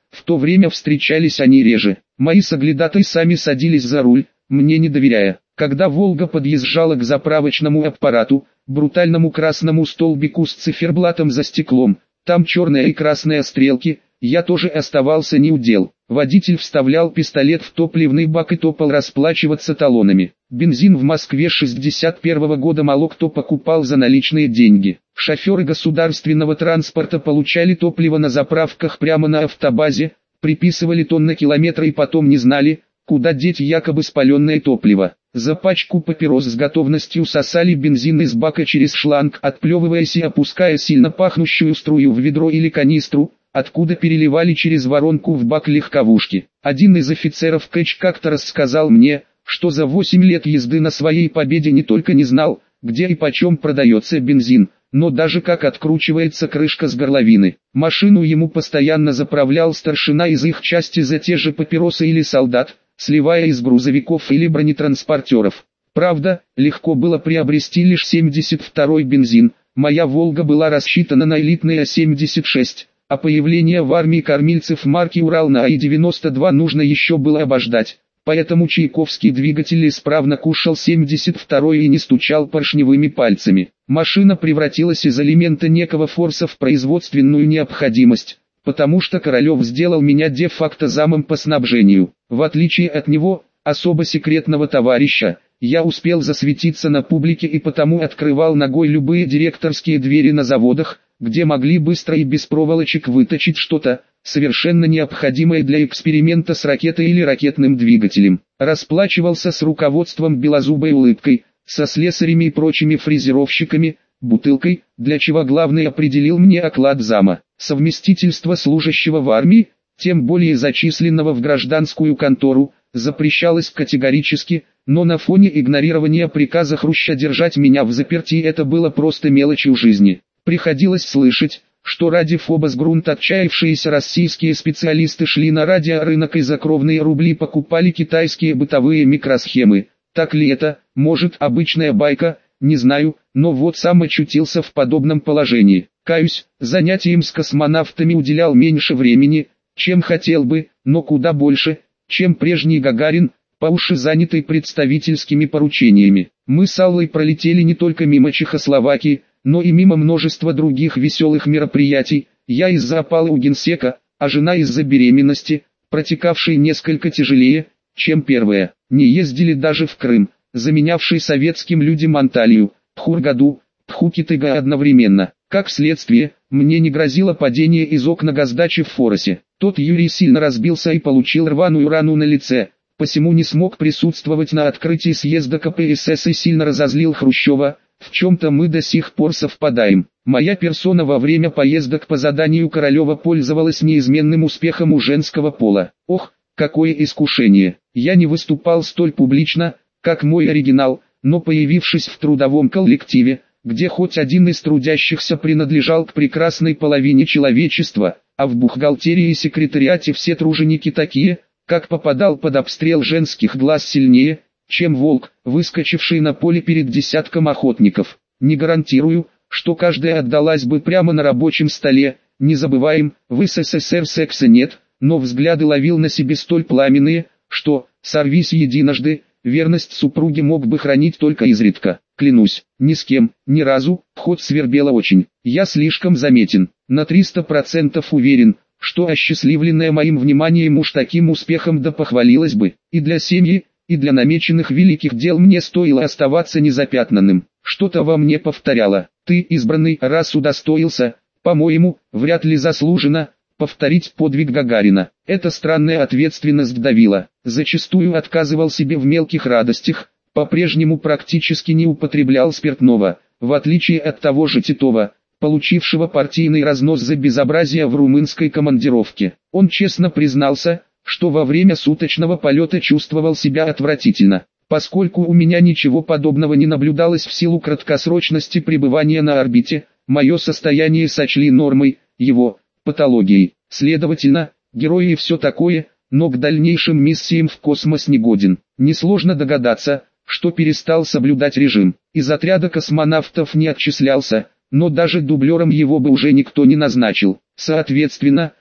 В то время встречались они реже. Мои соглядатые сами садились за руль, мне не доверяя. Когда «Волга» подъезжала к заправочному аппарату, брутальному красному столбику с циферблатом за стеклом, там черные и красные стрелки, я тоже оставался неудел. Водитель вставлял пистолет в топливный бак и топал расплачиваться талонами. Бензин в Москве шестьдесят первого года мало кто покупал за наличные деньги. Шоферы государственного транспорта получали топливо на заправках прямо на автобазе, приписывали тонны километра и потом не знали, куда деть якобы спаленное топливо. За пачку папирос с готовностью сосали бензин из бака через шланг, отплевываясь и опуская сильно пахнущую струю в ведро или канистру, откуда переливали через воронку в бак легковушки. Один из офицеров КЭЧ как-то рассказал мне, что за восемь лет езды на своей Победе не только не знал, где и почем продается бензин, но даже как откручивается крышка с горловины. Машину ему постоянно заправлял старшина из их части за те же папиросы или солдат, сливая из грузовиков или бронетранспортеров. Правда, легко было приобрести лишь семьдесят второй бензин, моя «Волга» была рассчитана на элитный А семьдесят шесть, а появление в армии кормильцев марки «Урал» на АИ девяносто два нужно еще было обождать, поэтому Чайковский двигатель исправно кушал семьдесят второй и не стучал поршневыми пальцами. Машина превратилась из элемента некого форса в производственную необходимость, потому что Королев сделал меня де-факто замом по снабжению. В отличие от него, особо секретного товарища, я успел засветиться на публике и потому открывал ногой любые директорские двери на заводах, где могли быстро и без проволочек выточить что-то, совершенно необходимое для эксперимента с ракетой или ракетным двигателем. Расплачивался с руководством белозубой улыбкой, со слесарями и прочими фрезеровщиками, бутылкой, для чего главный определил мне оклад зама. Совместительство служащего в армии, тем более зачисленного в гражданскую контору, запрещалось категорически, но на фоне игнорирования приказа Хруща держать меня в заперти это было просто мелочью жизни. Приходилось слышать, что ради фобосгрунт отчаявшиеся российские специалисты шли на радиорынок и за кровные рубли покупали китайские бытовые микросхемы. Так ли это, может, обычная байка, не знаю, но вот сам очутился в подобном положении. Каюсь, занятиям с космонавтами уделял меньше времени, чем хотел бы, но куда больше, чем прежний Гагарин, по уши занятый представительскими поручениями. Мы с Аллой пролетели не только мимо Чехословакии, но и мимо множества других веселых мероприятий, я из-за опалы у генсека, а жена из-за беременности, протекавшей несколько тяжелее, чем первая. Не ездили даже в Крым, заменявший советским людям Анталию, Хургаду, Пхукетыга одновременно. Как следствие, мне не грозило падение из окна газдачи в Форосе. Тот Юрий сильно разбился и получил рваную рану на лице, посему не смог присутствовать на открытии съезда ка пэ эс эс и сильно разозлил Хрущева. В чем-то мы до сих пор совпадаем. Моя персона во время поездок по заданию Королева пользовалась неизменным успехом у женского пола. Ох, какое искушение! Я не выступал столь публично, как мой оригинал, но появившись в трудовом коллективе, где хоть один из трудящихся принадлежал к прекрасной половине человечества, а в бухгалтерии и секретариате все труженики такие, как попадал под обстрел женских глаз сильнее, чем волк, выскочивший на поле перед десятком охотников. Не гарантирую, что каждая отдалась бы прямо на рабочем столе, не забываем, в эс эс эс эр секса нет, но взгляды ловил на себе столь пламенные, что, сорвись единожды, верность супруге мог бы хранить только изредка. Клянусь, ни с кем, ни разу, хоть свербело очень. Я слишком заметен, на триста процентов уверен, что осчастливленная моим вниманием уж таким успехом да похвалилась бы, и для семьи, и для намеченных великих дел мне стоило оставаться незапятнанным. Что-то во мне повторяло: ты, избранный, раз удостоился, по-моему, вряд ли заслуженно, повторить подвиг Гагарина. Эта странная ответственность давила. Зачастую отказывал себе в мелких радостях, по-прежнему практически не употреблял спиртного, в отличие от того же Титова, получившего партийный разнос за безобразие в румынской командировке. Он честно признался, что во время суточного полета чувствовал себя отвратительно. Поскольку у меня ничего подобного не наблюдалось в силу краткосрочности пребывания на орбите, мое состояние сочли нормой, его патологией. Следовательно, герой и все такое, но к дальнейшим миссиям в космос не годен. Несложно догадаться, что перестал соблюдать режим. Из отряда космонавтов не отчислялся, но даже дублером его бы уже никто не назначил. Соответственно,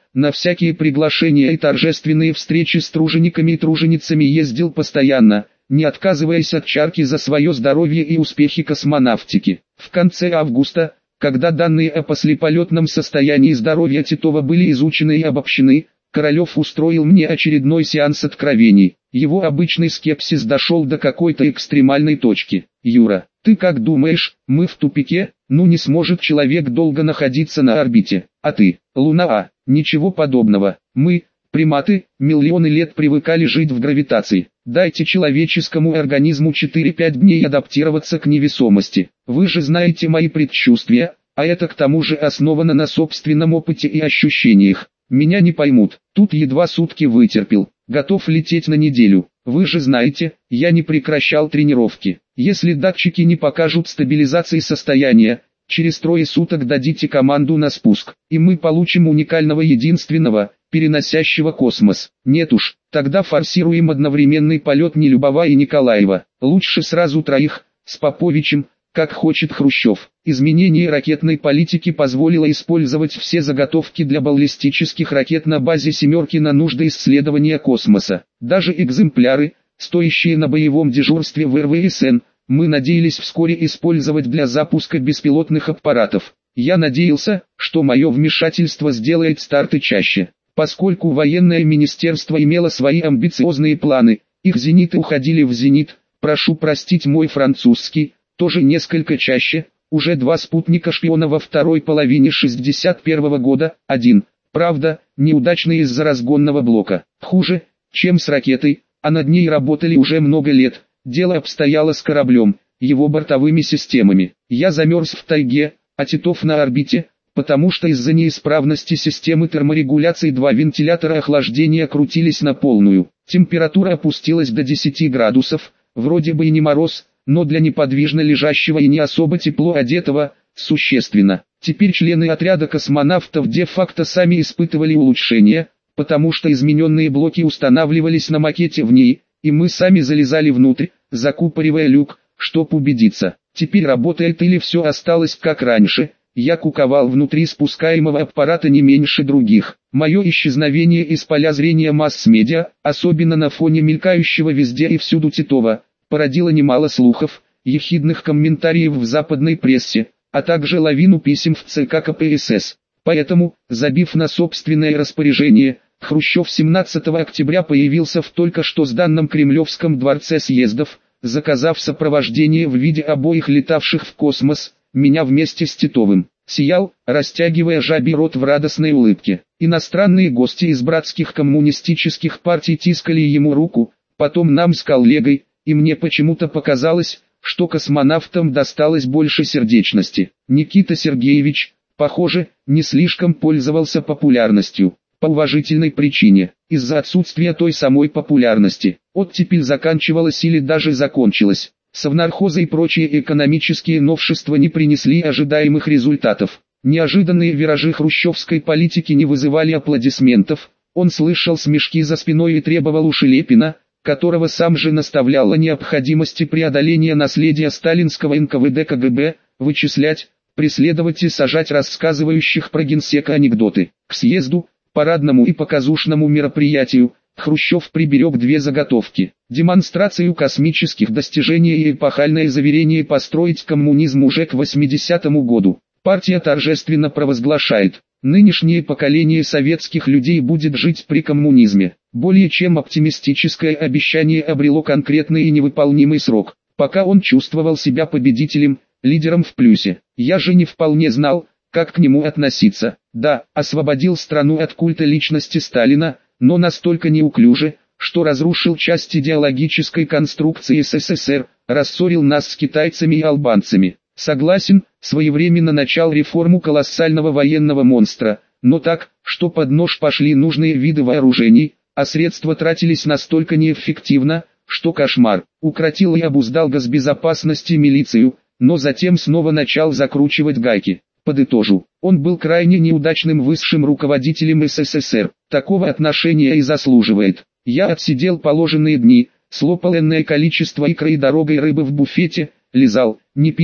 на всякие приглашения и торжественные встречи с тружениками и труженицами ездил постоянно, не отказываясь от чарки за свое здоровье и успехи космонавтики. В конце августа, когда данные о послеполетном состоянии здоровья Титова были изучены и обобщены, Королев устроил мне очередной сеанс откровений. Его обычный скепсис дошел до какой-то экстремальной точки. «Юра, ты как думаешь, мы в тупике? Ну не сможет человек долго находиться на орбите. А ты, Луна, а, ничего подобного. Мы, приматы, миллионы лет привыкали жить в гравитации. Дайте человеческому организму четыре-пять дней адаптироваться к невесомости. Вы же знаете мои предчувствия, а это к тому же основано на собственном опыте и ощущениях. Меня не поймут, тут едва сутки вытерпел, готов лететь на неделю. Вы же знаете, я не прекращал тренировки. Если датчики не покажут стабилизации состояния, через трое суток дадите команду на спуск, и мы получим уникального единственного, переносящего космос. Нет уж, тогда форсируем одновременный полет Нелюбова и Николаева. Лучше сразу троих, с Поповичем, как хочет Хрущев. Изменение ракетной политики позволило использовать все заготовки для баллистических ракет на базе «семерки» на нужды исследования космоса. Даже экземпляры, стоящие на боевом дежурстве в эр вэ эс эн, мы надеялись вскоре использовать для запуска беспилотных аппаратов. Я надеялся, что мое вмешательство сделает старты чаще. Поскольку военное министерство имело свои амбициозные планы, их зениты уходили в зенит, прошу простить мой французский, тоже несколько чаще, уже два спутника шпиона во второй половине шестьдесят первого года, один, правда, неудачный из-за разгонного блока. Хуже, чем с ракетой, а над ней работали уже много лет, дело обстояло с кораблем, его бортовыми системами. Я замерз в тайге, а Титов на орбите, потому что из-за неисправности системы терморегуляции два вентилятора охлаждения крутились на полную. Температура опустилась до десяти градусов, вроде бы и не мороз, но для неподвижно лежащего и не особо тепло одетого, существенно. Теперь члены отряда космонавтов де-факто сами испытывали улучшения, потому что измененные блоки устанавливались на макете в ней, и мы сами залезали внутрь, закупоривая люк, чтоб убедиться, теперь работает или все осталось как раньше. Я куковал внутри спускаемого аппарата не меньше других. Мое исчезновение из поля зрения масс-медиа, особенно на фоне мелькающего везде и всюду Титова, породило немало слухов, ехидных комментариев в западной прессе, а также лавину писем в цэ ка ка пэ эс эс. Поэтому, забив на собственное распоряжение, Хрущев семнадцатого октября появился в только что сданном Кремлевском дворце съездов, заказав сопровождение в виде обоих летавших в космос, меня вместе с Титовым. Сиял, растягивая жабий рот в радостной улыбке. Иностранные гости из братских коммунистических партий тискали ему руку, потом нам с коллегой, и мне почему-то показалось, что космонавтам досталось больше сердечности. Никита Сергеевич, похоже, не слишком пользовался популярностью. По уважительной причине, из-за отсутствия той самой популярности. Оттепель заканчивалась или даже закончилась. Совнархозы и прочие экономические новшества не принесли ожидаемых результатов. Неожиданные виражи хрущевской политики не вызывали аплодисментов. Он слышал смешки за спиной и требовал у Шелепина, которого сам же наставлял о необходимости преодоления наследия сталинского эн ка вэ дэ ка гэ бэ, вычислять, преследовать и сажать рассказывающих про генсека анекдоты. К съезду, парадному и показушному мероприятию, Хрущев приберег две заготовки: демонстрацию космических достижений и эпохальное заверение построить коммунизм уже к восьмидесятому году. Партия торжественно провозглашает: нынешнее поколение советских людей будет жить при коммунизме. Более чем оптимистическое обещание обрело конкретный и невыполнимый срок. Пока он чувствовал себя победителем, лидером в плюсе. Я же не вполне знал, как к нему относиться. Да, освободил страну от культа личности Сталина, но настолько неуклюже, что разрушил часть идеологической конструкции эс эс эс эр, рассорил нас с китайцами и албанцами. Согласен, своевременно начал реформу колоссального военного монстра, но так, что под нож пошли нужные виды вооружений, а средства тратились настолько неэффективно, что кошмар. Укротил и обуздал госбезопасность и милицию, но затем снова начал закручивать гайки. Подытожу, он был крайне неудачным высшим руководителем эс эс эс эр, такого отношения и заслуживает. Я отсидел положенные дни, слопал энное количество икры и дорогой рыбы в буфете, лизал, не пил,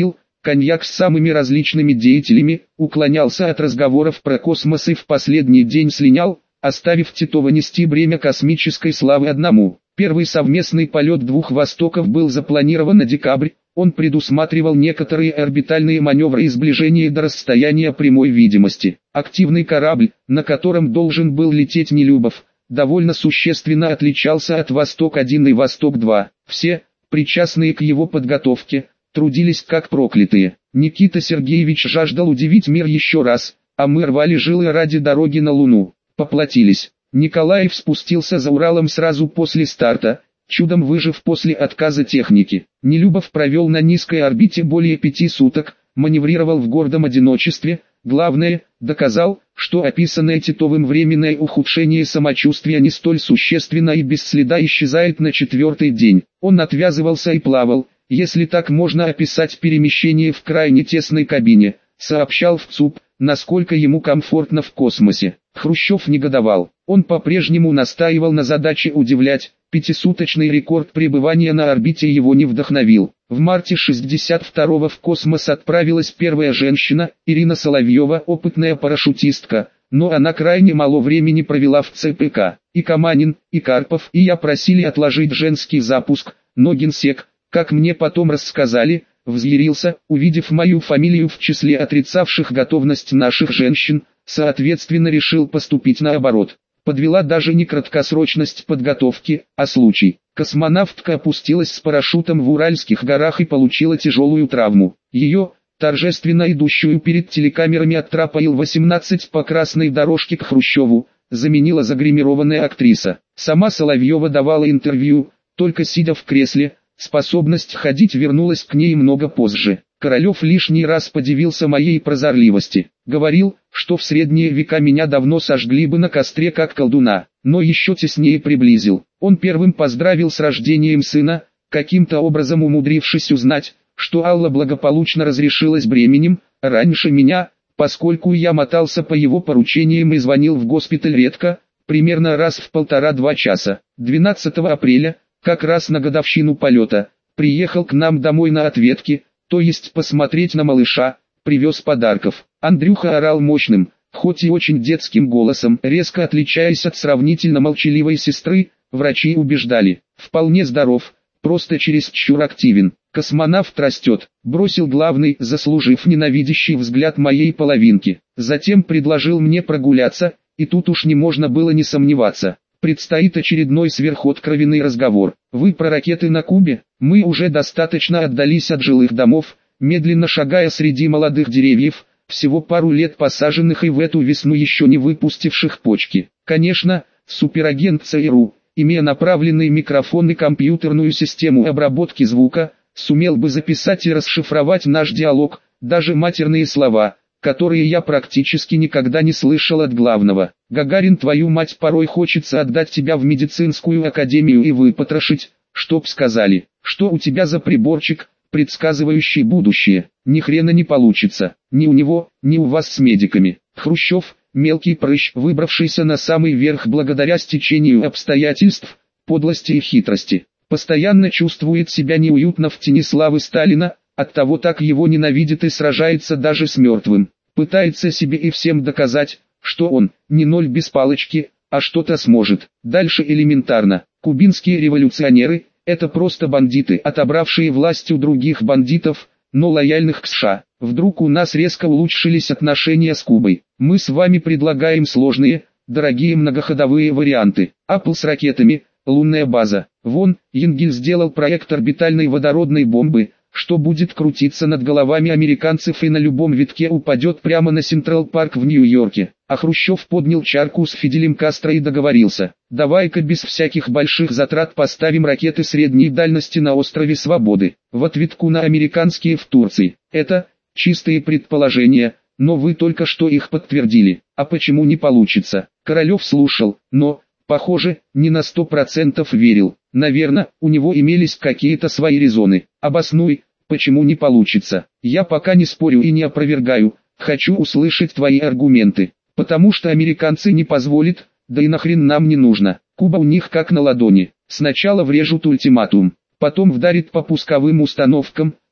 коньяк с самыми различными деятелями, уклонялся от разговоров про космос и в последний день слинял, оставив Титова нести бремя космической славы одному. Первый совместный полет двух «Востоков» был запланирован на декабрь, он предусматривал некоторые орбитальные маневры и сближение до расстояния прямой видимости. Активный корабль, на котором должен был лететь Нелюбов, довольно существенно отличался от «Восток один» и «Восток два». Все, причастные к его подготовке, трудились как проклятые. Никита Сергеевич жаждал удивить мир еще раз, а мы рвали жилы ради дороги на Луну. Поплатились. Николаев спустился за Уралом сразу после старта, чудом выжив после отказа техники. Нелюбов провел на низкой орбите более пяти суток, маневрировал в гордом одиночестве, главное, доказал, что описанное Титовым временное ухудшение самочувствия не столь существенно и без следа исчезает на четвертый день. Он отвязывался и плавал, если так можно описать перемещение в крайне тесной кабине, сообщал в ЦУП, насколько ему комфортно в космосе. Хрущев негодовал. Он по-прежнему настаивал на задаче удивлять, пятисуточный рекорд пребывания на орбите его не вдохновил. В марте шестьдесят второго в космос отправилась первая женщина, Ирина Соловьева, опытная парашютистка, но она крайне мало времени провела в ЦПК. И Каманин, и Карпов, и я просили отложить женский запуск, но генсек, как мне потом рассказали, взъярился, увидев мою фамилию в числе отрицавших готовность наших женщин, соответственно решил поступить наоборот. Подвела даже не краткосрочность подготовки, а случай. Космонавтка опустилась с парашютом в Уральских горах и получила тяжелую травму. Ее, торжественно идущую перед телекамерами от трапа Ил восемнадцать по красной дорожке к Хрущеву, заменила загримированная актриса. Сама Соловьева давала интервью, только сидя в кресле. Способность ходить вернулась к ней много позже. Королев лишний раз подивился моей прозорливости. Говорил, что в средние века меня давно сожгли бы на костре как колдуна, но еще теснее приблизил. Он первым поздравил с рождением сына, каким-то образом умудрившись узнать, что Алла благополучно разрешилась бременем, раньше меня, поскольку я мотался по его поручениям и звонил в госпиталь редко, примерно раз в полтора-два часа. двенадцатого апреля, как раз на годовщину полета, приехал к нам домой на ответке, то есть посмотреть на малыша, привез подарков. Андрюха орал мощным, хоть и очень детским голосом, резко отличаясь от сравнительно молчаливой сестры, врачи убеждали, вполне здоров, просто чересчур активен. Космонавт растет, бросил главный, заслужив ненавидящий взгляд моей половинки. Затем предложил мне прогуляться, и тут уж не можно было не сомневаться. Предстоит очередной сверхоткровенный разговор. Вы про ракеты на Кубе? Мы уже достаточно отдались от жилых домов, медленно шагая среди молодых деревьев, всего пару лет посаженных и в эту весну еще не выпустивших почки. Конечно, суперагент ЦРУ, имея направленный микрофон и компьютерную систему обработки звука, сумел бы записать и расшифровать наш диалог, даже матерные слова, которые я практически никогда не слышал от главного. Гагарин, твою мать, порой хочется отдать тебя в медицинскую академию и выпотрошить, чтоб сказали, что у тебя за приборчик, предсказывающий будущее. Ни хрена не получится, ни у него, ни у вас с медиками. Хрущев, мелкий прыщ, выбравшийся на самый верх благодаря стечению обстоятельств, подлости и хитрости, постоянно чувствует себя неуютно в тени славы Сталина, оттого так его ненавидит и сражается даже с мертвым. Пытается себе и всем доказать, что он не ноль без палочки, а что-то сможет. Дальше элементарно. Кубинские революционеры – это просто бандиты, отобравшие власть у других бандитов, но лояльных к США. Вдруг у нас резко улучшились отношения с Кубой. Мы с вами предлагаем сложные, дорогие многоходовые варианты. Apple с ракетами, лунная база. Вон, Енгель сделал проект орбитальной водородной бомбы, что будет крутиться над головами американцев и на любом витке упадет прямо на Централ Парк в Нью-Йорке. А Хрущев поднял чарку с Фиделем Кастро и договорился: давай-ка без всяких больших затрат поставим ракеты средней дальности на острове Свободы, в ответку на американские в Турции. Это чистые предположения, но вы только что их подтвердили. А почему не получится? Королев слушал, но, похоже, не на сто процентов верил. Наверное, у него имелись какие-то свои резоны. Обоснуй, почему не получится. Я пока не спорю и не опровергаю, хочу услышать твои аргументы. Потому что американцы не позволят, да и нахрен нам не нужно. Куба у них как на ладони. Сначала врежут ультиматум, потом вдарит по пусковым установкам,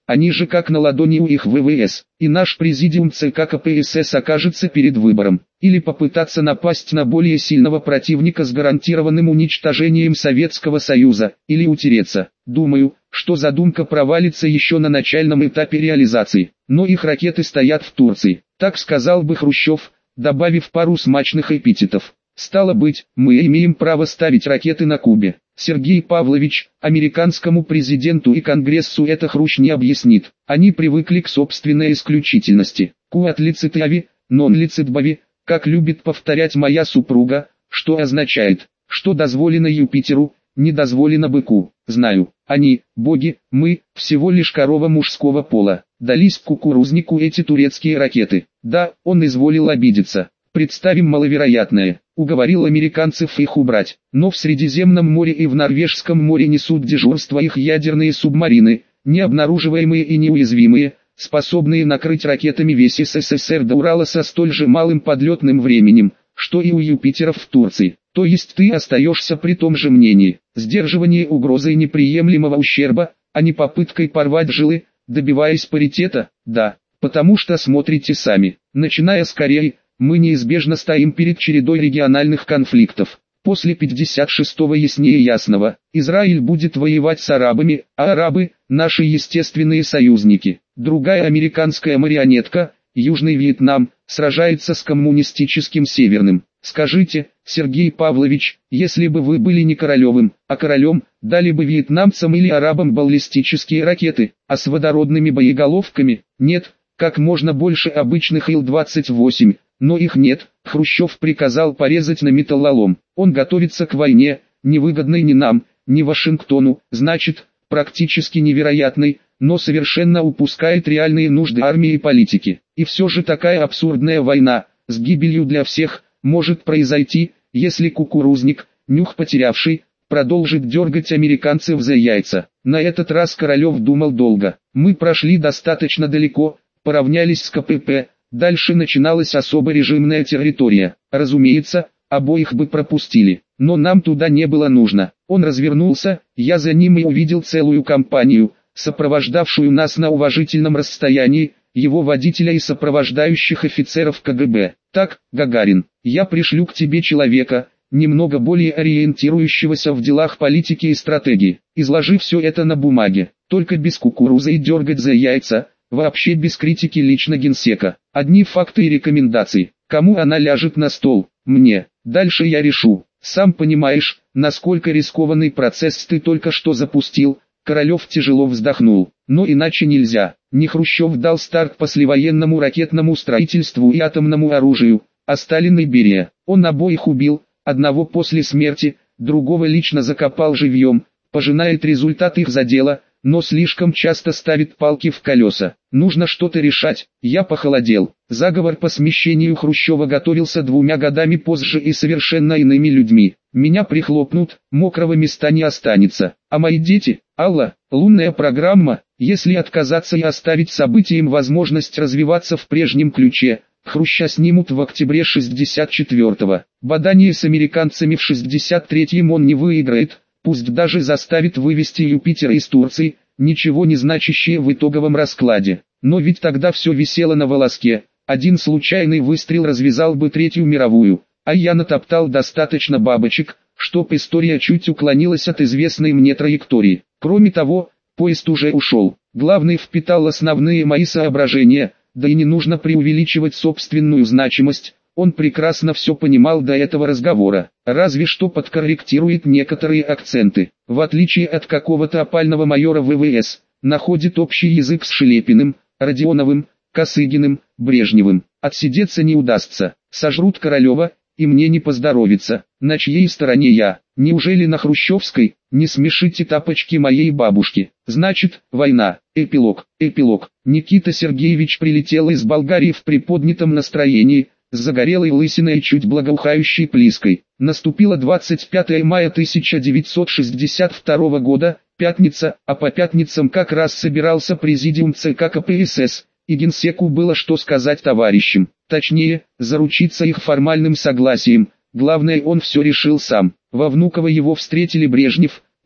Они же как на ладони у их ВВС, и наш президиум ЦК КПСС окажется перед выбором, или попытаться напасть на более сильного противника с гарантированным уничтожением Советского Союза, или утереться. Думаю, что задумка провалится еще на начальном этапе реализации, но их ракеты стоят в Турции, так сказал бы Хрущев, добавив пару смачных эпитетов. Стало быть, мы имеем право ставить ракеты на Кубе. Сергей Павлович, американскому президенту и Конгрессу это Хрущ не объяснит. Они привыкли к собственной исключительности. Куат лицитави, нон лицитбави, как любит повторять моя супруга, что означает, что дозволено Юпитеру, не дозволено быку. Знаю, они, боги, мы, всего лишь корова мужского пола. Дались кукурузнику эти турецкие ракеты. Да, он изволил обидеться. Представим маловероятное, уговорил американцев их убрать, но в Средиземном море и в Норвежском море несут дежурство их ядерные субмарины, необнаруживаемые и неуязвимые, способные накрыть ракетами весь СССР до Урала со столь же малым подлетным временем, что и у Юпитеров в Турции. То есть ты остаешься при том же мнении, сдерживание угрозы неприемлемого ущерба, а не попыткой порвать жилы, добиваясь паритета, да, потому что смотрите сами, начиная с Кореи, мы неизбежно стоим перед чередой региональных конфликтов. После пятьдесят шестого яснее ясного, Израиль будет воевать с арабами, а арабы – наши естественные союзники. Другая американская марионетка, Южный Вьетнам, сражается с коммунистическим Северным. Скажите, Сергей Павлович, если бы вы были не Королевым, а королем, дали бы вьетнамцам или арабам баллистические ракеты, а с водородными боеголовками? Нет, как можно больше обычных Ил двадцать восемь. Но их нет. Хрущев приказал порезать на металлолом. Он готовится к войне, невыгодной ни нам, ни Вашингтону, значит, практически невероятной, но совершенно упускает реальные нужды армии и политики. И все же такая абсурдная война, с гибелью для всех, может произойти, если кукурузник, нюх потерявший, продолжит дергать американцев за яйца. На этот раз Королев думал долго. Мы прошли достаточно далеко, поравнялись с КПП. Дальше начиналась особо режимная территория. Разумеется, обоих бы пропустили, но нам туда не было нужно. Он развернулся, я за ним и увидел целую компанию, сопровождавшую нас на уважительном расстоянии, его водителя и сопровождающих офицеров КГБ. Так, Гагарин, я пришлю к тебе человека, немного более ориентирующегося в делах политики и стратегии. Изложи все это на бумаге, только без кукурузы и дергать за яйца. Вообще без критики лично генсека. Одни факты и рекомендации. Кому она ляжет на стол? Мне. Дальше я решу. Сам понимаешь, насколько рискованный процесс ты только что запустил. Королев тяжело вздохнул. Но иначе нельзя. Не Хрущев дал старт послевоенному ракетному строительству и атомному оружию, а Сталин и Берия. Он обоих убил, одного после смерти, другого лично закопал живьем, пожинает результат их задела, но слишком часто ставит палки в колеса. Нужно что-то решать. Я похолодел. Заговор по смещению Хрущева готовился двумя годами позже и совершенно иными людьми. Меня прихлопнут, мокрого места не останется. А мои дети? Алла, лунная программа, если отказаться и оставить событиям возможность развиваться в прежнем ключе, Хруща снимут в октябре шестьдесят четвёртого. Бадание с американцами в шестьдесят третьем он не выиграет. Пусть даже заставит вывести Юпитер из Турции, ничего не значащее в итоговом раскладе. Но ведь тогда все висело на волоске. Один случайный выстрел развязал бы Третью мировую, а я натоптал достаточно бабочек, чтоб история чуть уклонилась от известной мне траектории. Кроме того, поезд уже ушел. Главный впитал основные мои соображения, да и не нужно преувеличивать собственную значимость. Он прекрасно все понимал до этого разговора, разве что подкорректирует некоторые акценты. В отличие от какого-то опального майора ВВС, находит общий язык с Шелепиным, Родионовым, Косыгиным, Брежневым. Отсидеться не удастся, сожрут Королева, и мне не поздоровится. На чьей стороне я? Неужели на хрущевской? Не смешите тапочки моей бабушки. Значит, война. Эпилог. Эпилог. Никита Сергеевич прилетел из Болгарии в приподнятом настроении, с загорелой лысиной и чуть благоухающей плиской. Наступило двадцать пятое мая тысяча девятьсот шестьдесят второго года, пятница, а по пятницам как раз собирался президиум ЦК КПСС, и генсеку было что сказать товарищам, точнее, заручиться их формальным согласием. Главное, он все решил сам. Во Внуково его встретили Брежнев,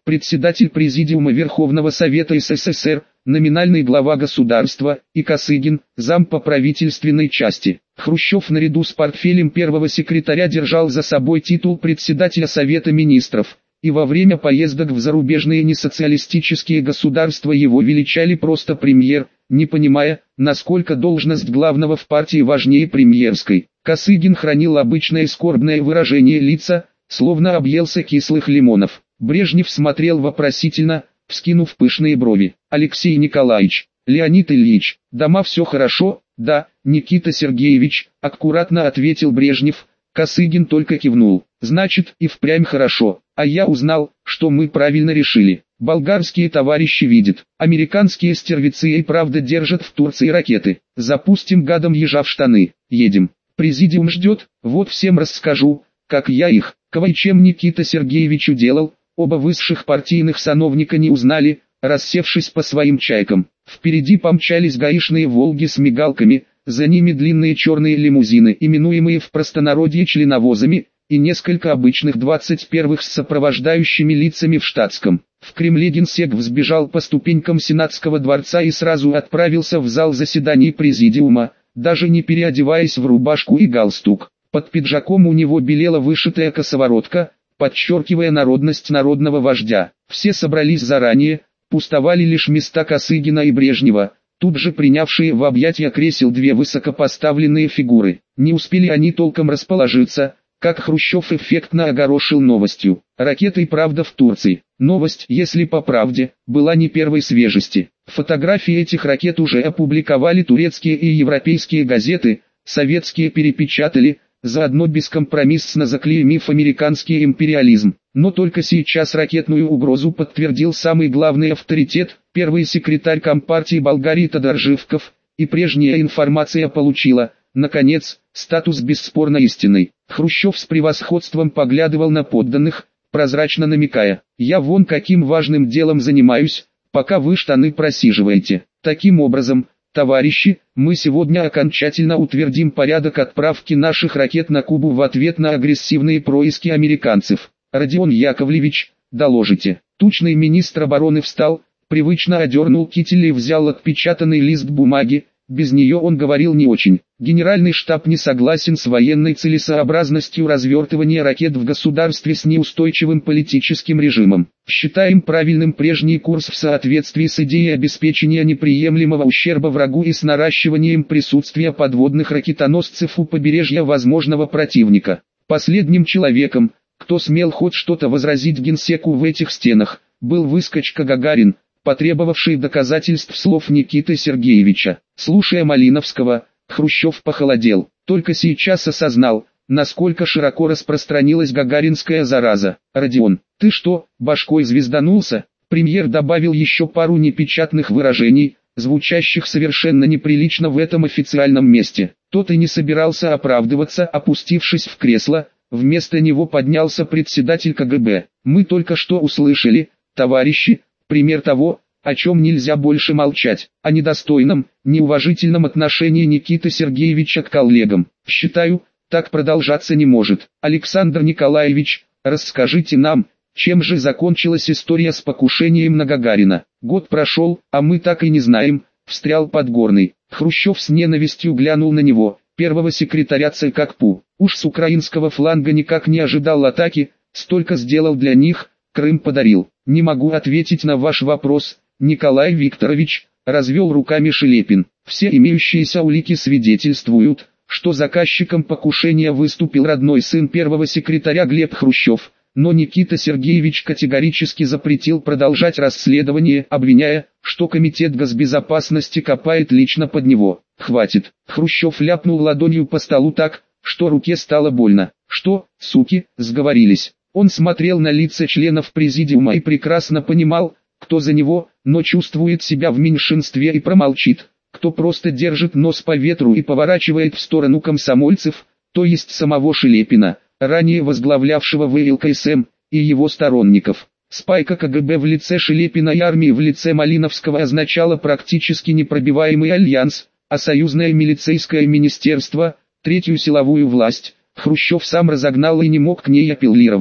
председатель Президиума Верховного Совета СССР, номинальный глава государства, и Косыгин, зам по правительственной части. Хрущев наряду с портфелем первого секретаря держал за собой титул председателя Совета Министров, и во время поездок в зарубежные несоциалистические государства его величали просто премьер, не понимая, насколько должность главного в партии важнее премьерской. Косыгин хранил обычное скорбное выражение лица, словно объелся кислых лимонов. Брежнев смотрел вопросительно, вскинув пышные брови. «Алексей Николаевич, Леонид Ильич, дома все хорошо?» «Да, Никита Сергеевич», — аккуратно ответил Брежнев. Косыгин только кивнул. «Значит, и впрямь хорошо. А я узнал, что мы правильно решили. Болгарские товарищи видят. Американские стервецы и правда держат в Турции ракеты. Запустим гадом ежа в штаны. Едем. Президиум ждет, вот всем расскажу, как я их, кое-чем Никита Сергеевич уделал». Оба высших партийных сановника не узнали, рассевшись по своим чайкам. Впереди помчались гаишные «Волги» с мигалками, за ними длинные черные лимузины, именуемые в простонародье членовозами, и несколько обычных двадцать первых с сопровождающими лицами в штатском. В Кремле генсек взбежал по ступенькам Сенатского дворца и сразу отправился в зал заседаний Президиума, даже не переодеваясь в рубашку и галстук. Под пиджаком у него белела вышитая косоворотка, подчеркивая народность народного вождя. Все собрались заранее, пустовали лишь места Косыгина и Брежнева, тут же принявшие в объятия кресел две высокопоставленные фигуры. Не успели они толком расположиться, как Хрущев эффектно огорошил новостью. Ракеты и правда в Турции. Новость, если по правде, была не первой свежести. Фотографии этих ракет уже опубликовали турецкие и европейские газеты, советские перепечатали, заодно бескомпромиссно заклеймив американский империализм. Но только сейчас ракетную угрозу подтвердил самый главный авторитет, первый секретарь Компартии Болгарии Тодор Живков, и прежняя информация получила, наконец, статус бесспорно истинный. Хрущев с превосходством поглядывал на подданных, прозрачно намекая: «Я вон каким важным делом занимаюсь, пока вы штаны просиживаете. Таким образом, товарищи, мы сегодня окончательно утвердим порядок отправки наших ракет на Кубу в ответ на агрессивные происки американцев. Родион Яковлевич, доложите». Тучный министр обороны встал, привычно одернул китель и взял отпечатанный лист бумаги. Без нее он говорил не очень. Генеральный штаб не согласен с военной целесообразностью развертывания ракет в государстве с неустойчивым политическим режимом. Считаем правильным прежний курс в соответствии с идеей обеспечения неприемлемого ущерба врагу и с наращиванием присутствия подводных ракетоносцев у побережья возможного противника. Последним человеком, кто смел хоть что-то возразить генсеку в этих стенах, был выскочка Гагарин, потребовавший доказательств слов Никиты Сергеевича. Слушая Малиновского, Хрущев похолодел. Только сейчас осознал, насколько широко распространилась гагаринская зараза. «Родион, ты что, башкой звезданулся?» Премьер добавил еще пару непечатных выражений, звучащих совершенно неприлично в этом официальном месте. Тот и не собирался оправдываться, опустившись в кресло. Вместо него поднялся председатель КГБ. «Мы только что услышали, товарищи, пример того, о чем нельзя больше молчать, о недостойном, неуважительном отношении Никиты Сергеевича к коллегам. Считаю, так продолжаться не может. Александр Николаевич, расскажите нам, чем же закончилась история с покушением на Гагарина?» «Год прошел, а мы так и не знаем», — встрял Подгорный. Хрущев с ненавистью глянул на него, первого секретаря ЦК КПУ. Уж с украинского фланга никак не ожидал атаки, столько сделал для них, Крым подарил. «Не могу ответить на ваш вопрос, Николай Викторович», — развел руками Шелепин. «Все имеющиеся улики свидетельствуют, что заказчиком покушения выступил родной сын первого секретаря Глеб Хрущев, но Никита Сергеевич категорически запретил продолжать расследование, обвиняя, что Комитет госбезопасности копает лично под него. Хватит». Хрущев ляпнул ладонью по столу так, что руке стало больно. «Что, суки, сговорились?» Он смотрел на лица членов президиума и прекрасно понимал, кто за него, но чувствует себя в меньшинстве и промолчит, кто просто держит нос по ветру и поворачивает в сторону комсомольцев, то есть самого Шелепина, ранее возглавлявшего ВЛКСМ, и его сторонников. Спайка КГБ в лице Шелепина и армии в лице Малиновского означала практически непробиваемый альянс, а союзное милицейское министерство, третью силовую власть, Хрущев сам разогнал и не мог к ней апеллировать.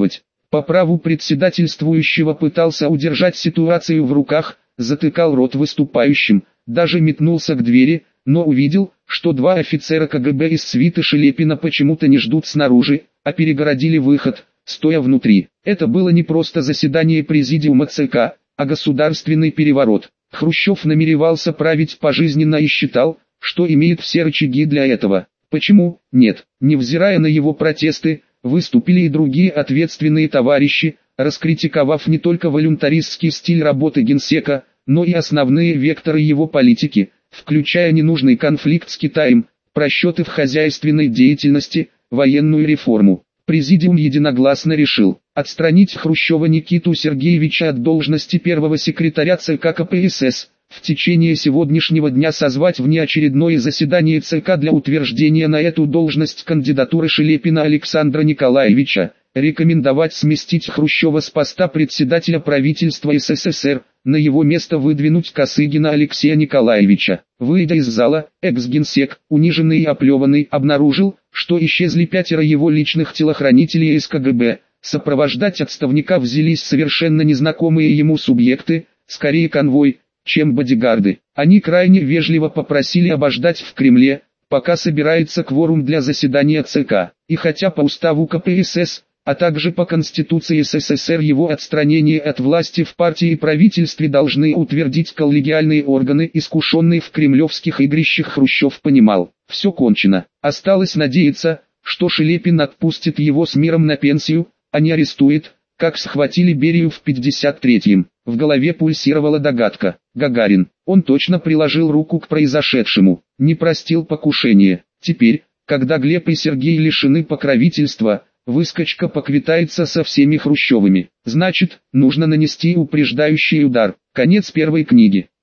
по праву председательствующего пытался удержать ситуацию в руках, затыкал рот выступающим, даже метнулся к двери, но увидел, что два офицера ка гэ бэ из свиты Шелепина почему-то не ждут снаружи, а перегородили выход, стоя внутри. Это было не просто заседание президиума ЦК, а государственный переворот. Хрущев намеревался править пожизненно и считал, что имеет все рычаги для этого. Почему? Нет. Невзирая на его протесты, выступили и другие ответственные товарищи, раскритиковав не только волюнтаристский стиль работы генсека, но и основные векторы его политики, включая ненужный конфликт с Китаем, просчеты в хозяйственной деятельности, военную реформу. Президиум единогласно решил отстранить Хрущева Никиту Сергеевича от должности первого секретаря ЦК ка пэ эс эс, в течение сегодняшнего дня созвать внеочередное заседание ЦК для утверждения на эту должность кандидатуры Шелепина Александра Николаевича, рекомендовать сместить Хрущева с поста председателя правительства эс эс эс эр, на его место выдвинуть Косыгина Алексея Николаевича. Выйдя из зала, экс-генсек, униженный и оплеванный, обнаружил, что исчезли пятеро его личных телохранителей из ка гэ бэ. Сопровождать отставника взялись совершенно незнакомые ему субъекты, скорее конвой, чем бодигарды. Они крайне вежливо попросили обождать в Кремле, пока собирается кворум для заседания ЦК. И хотя по уставу ка пэ эс эс, а также по Конституции эс эс эс эр его отстранение от власти в партии и правительстве должны утвердить коллегиальные органы, искушенные в кремлевских игрищах, Хрущев понимал, все кончено. Осталось надеяться, что Шелепин отпустит его с миром на пенсию, а не арестует, как схватили Берию в пятьдесят третьем. В голове пульсировала догадка. Гагарин. Он точно приложил руку к произошедшему, не простил покушение. Теперь, когда Глеб и Сергей лишены покровительства, выскочка поквитается со всеми Хрущевыми. Значит, нужно нанести упреждающий удар. Конец первой книги.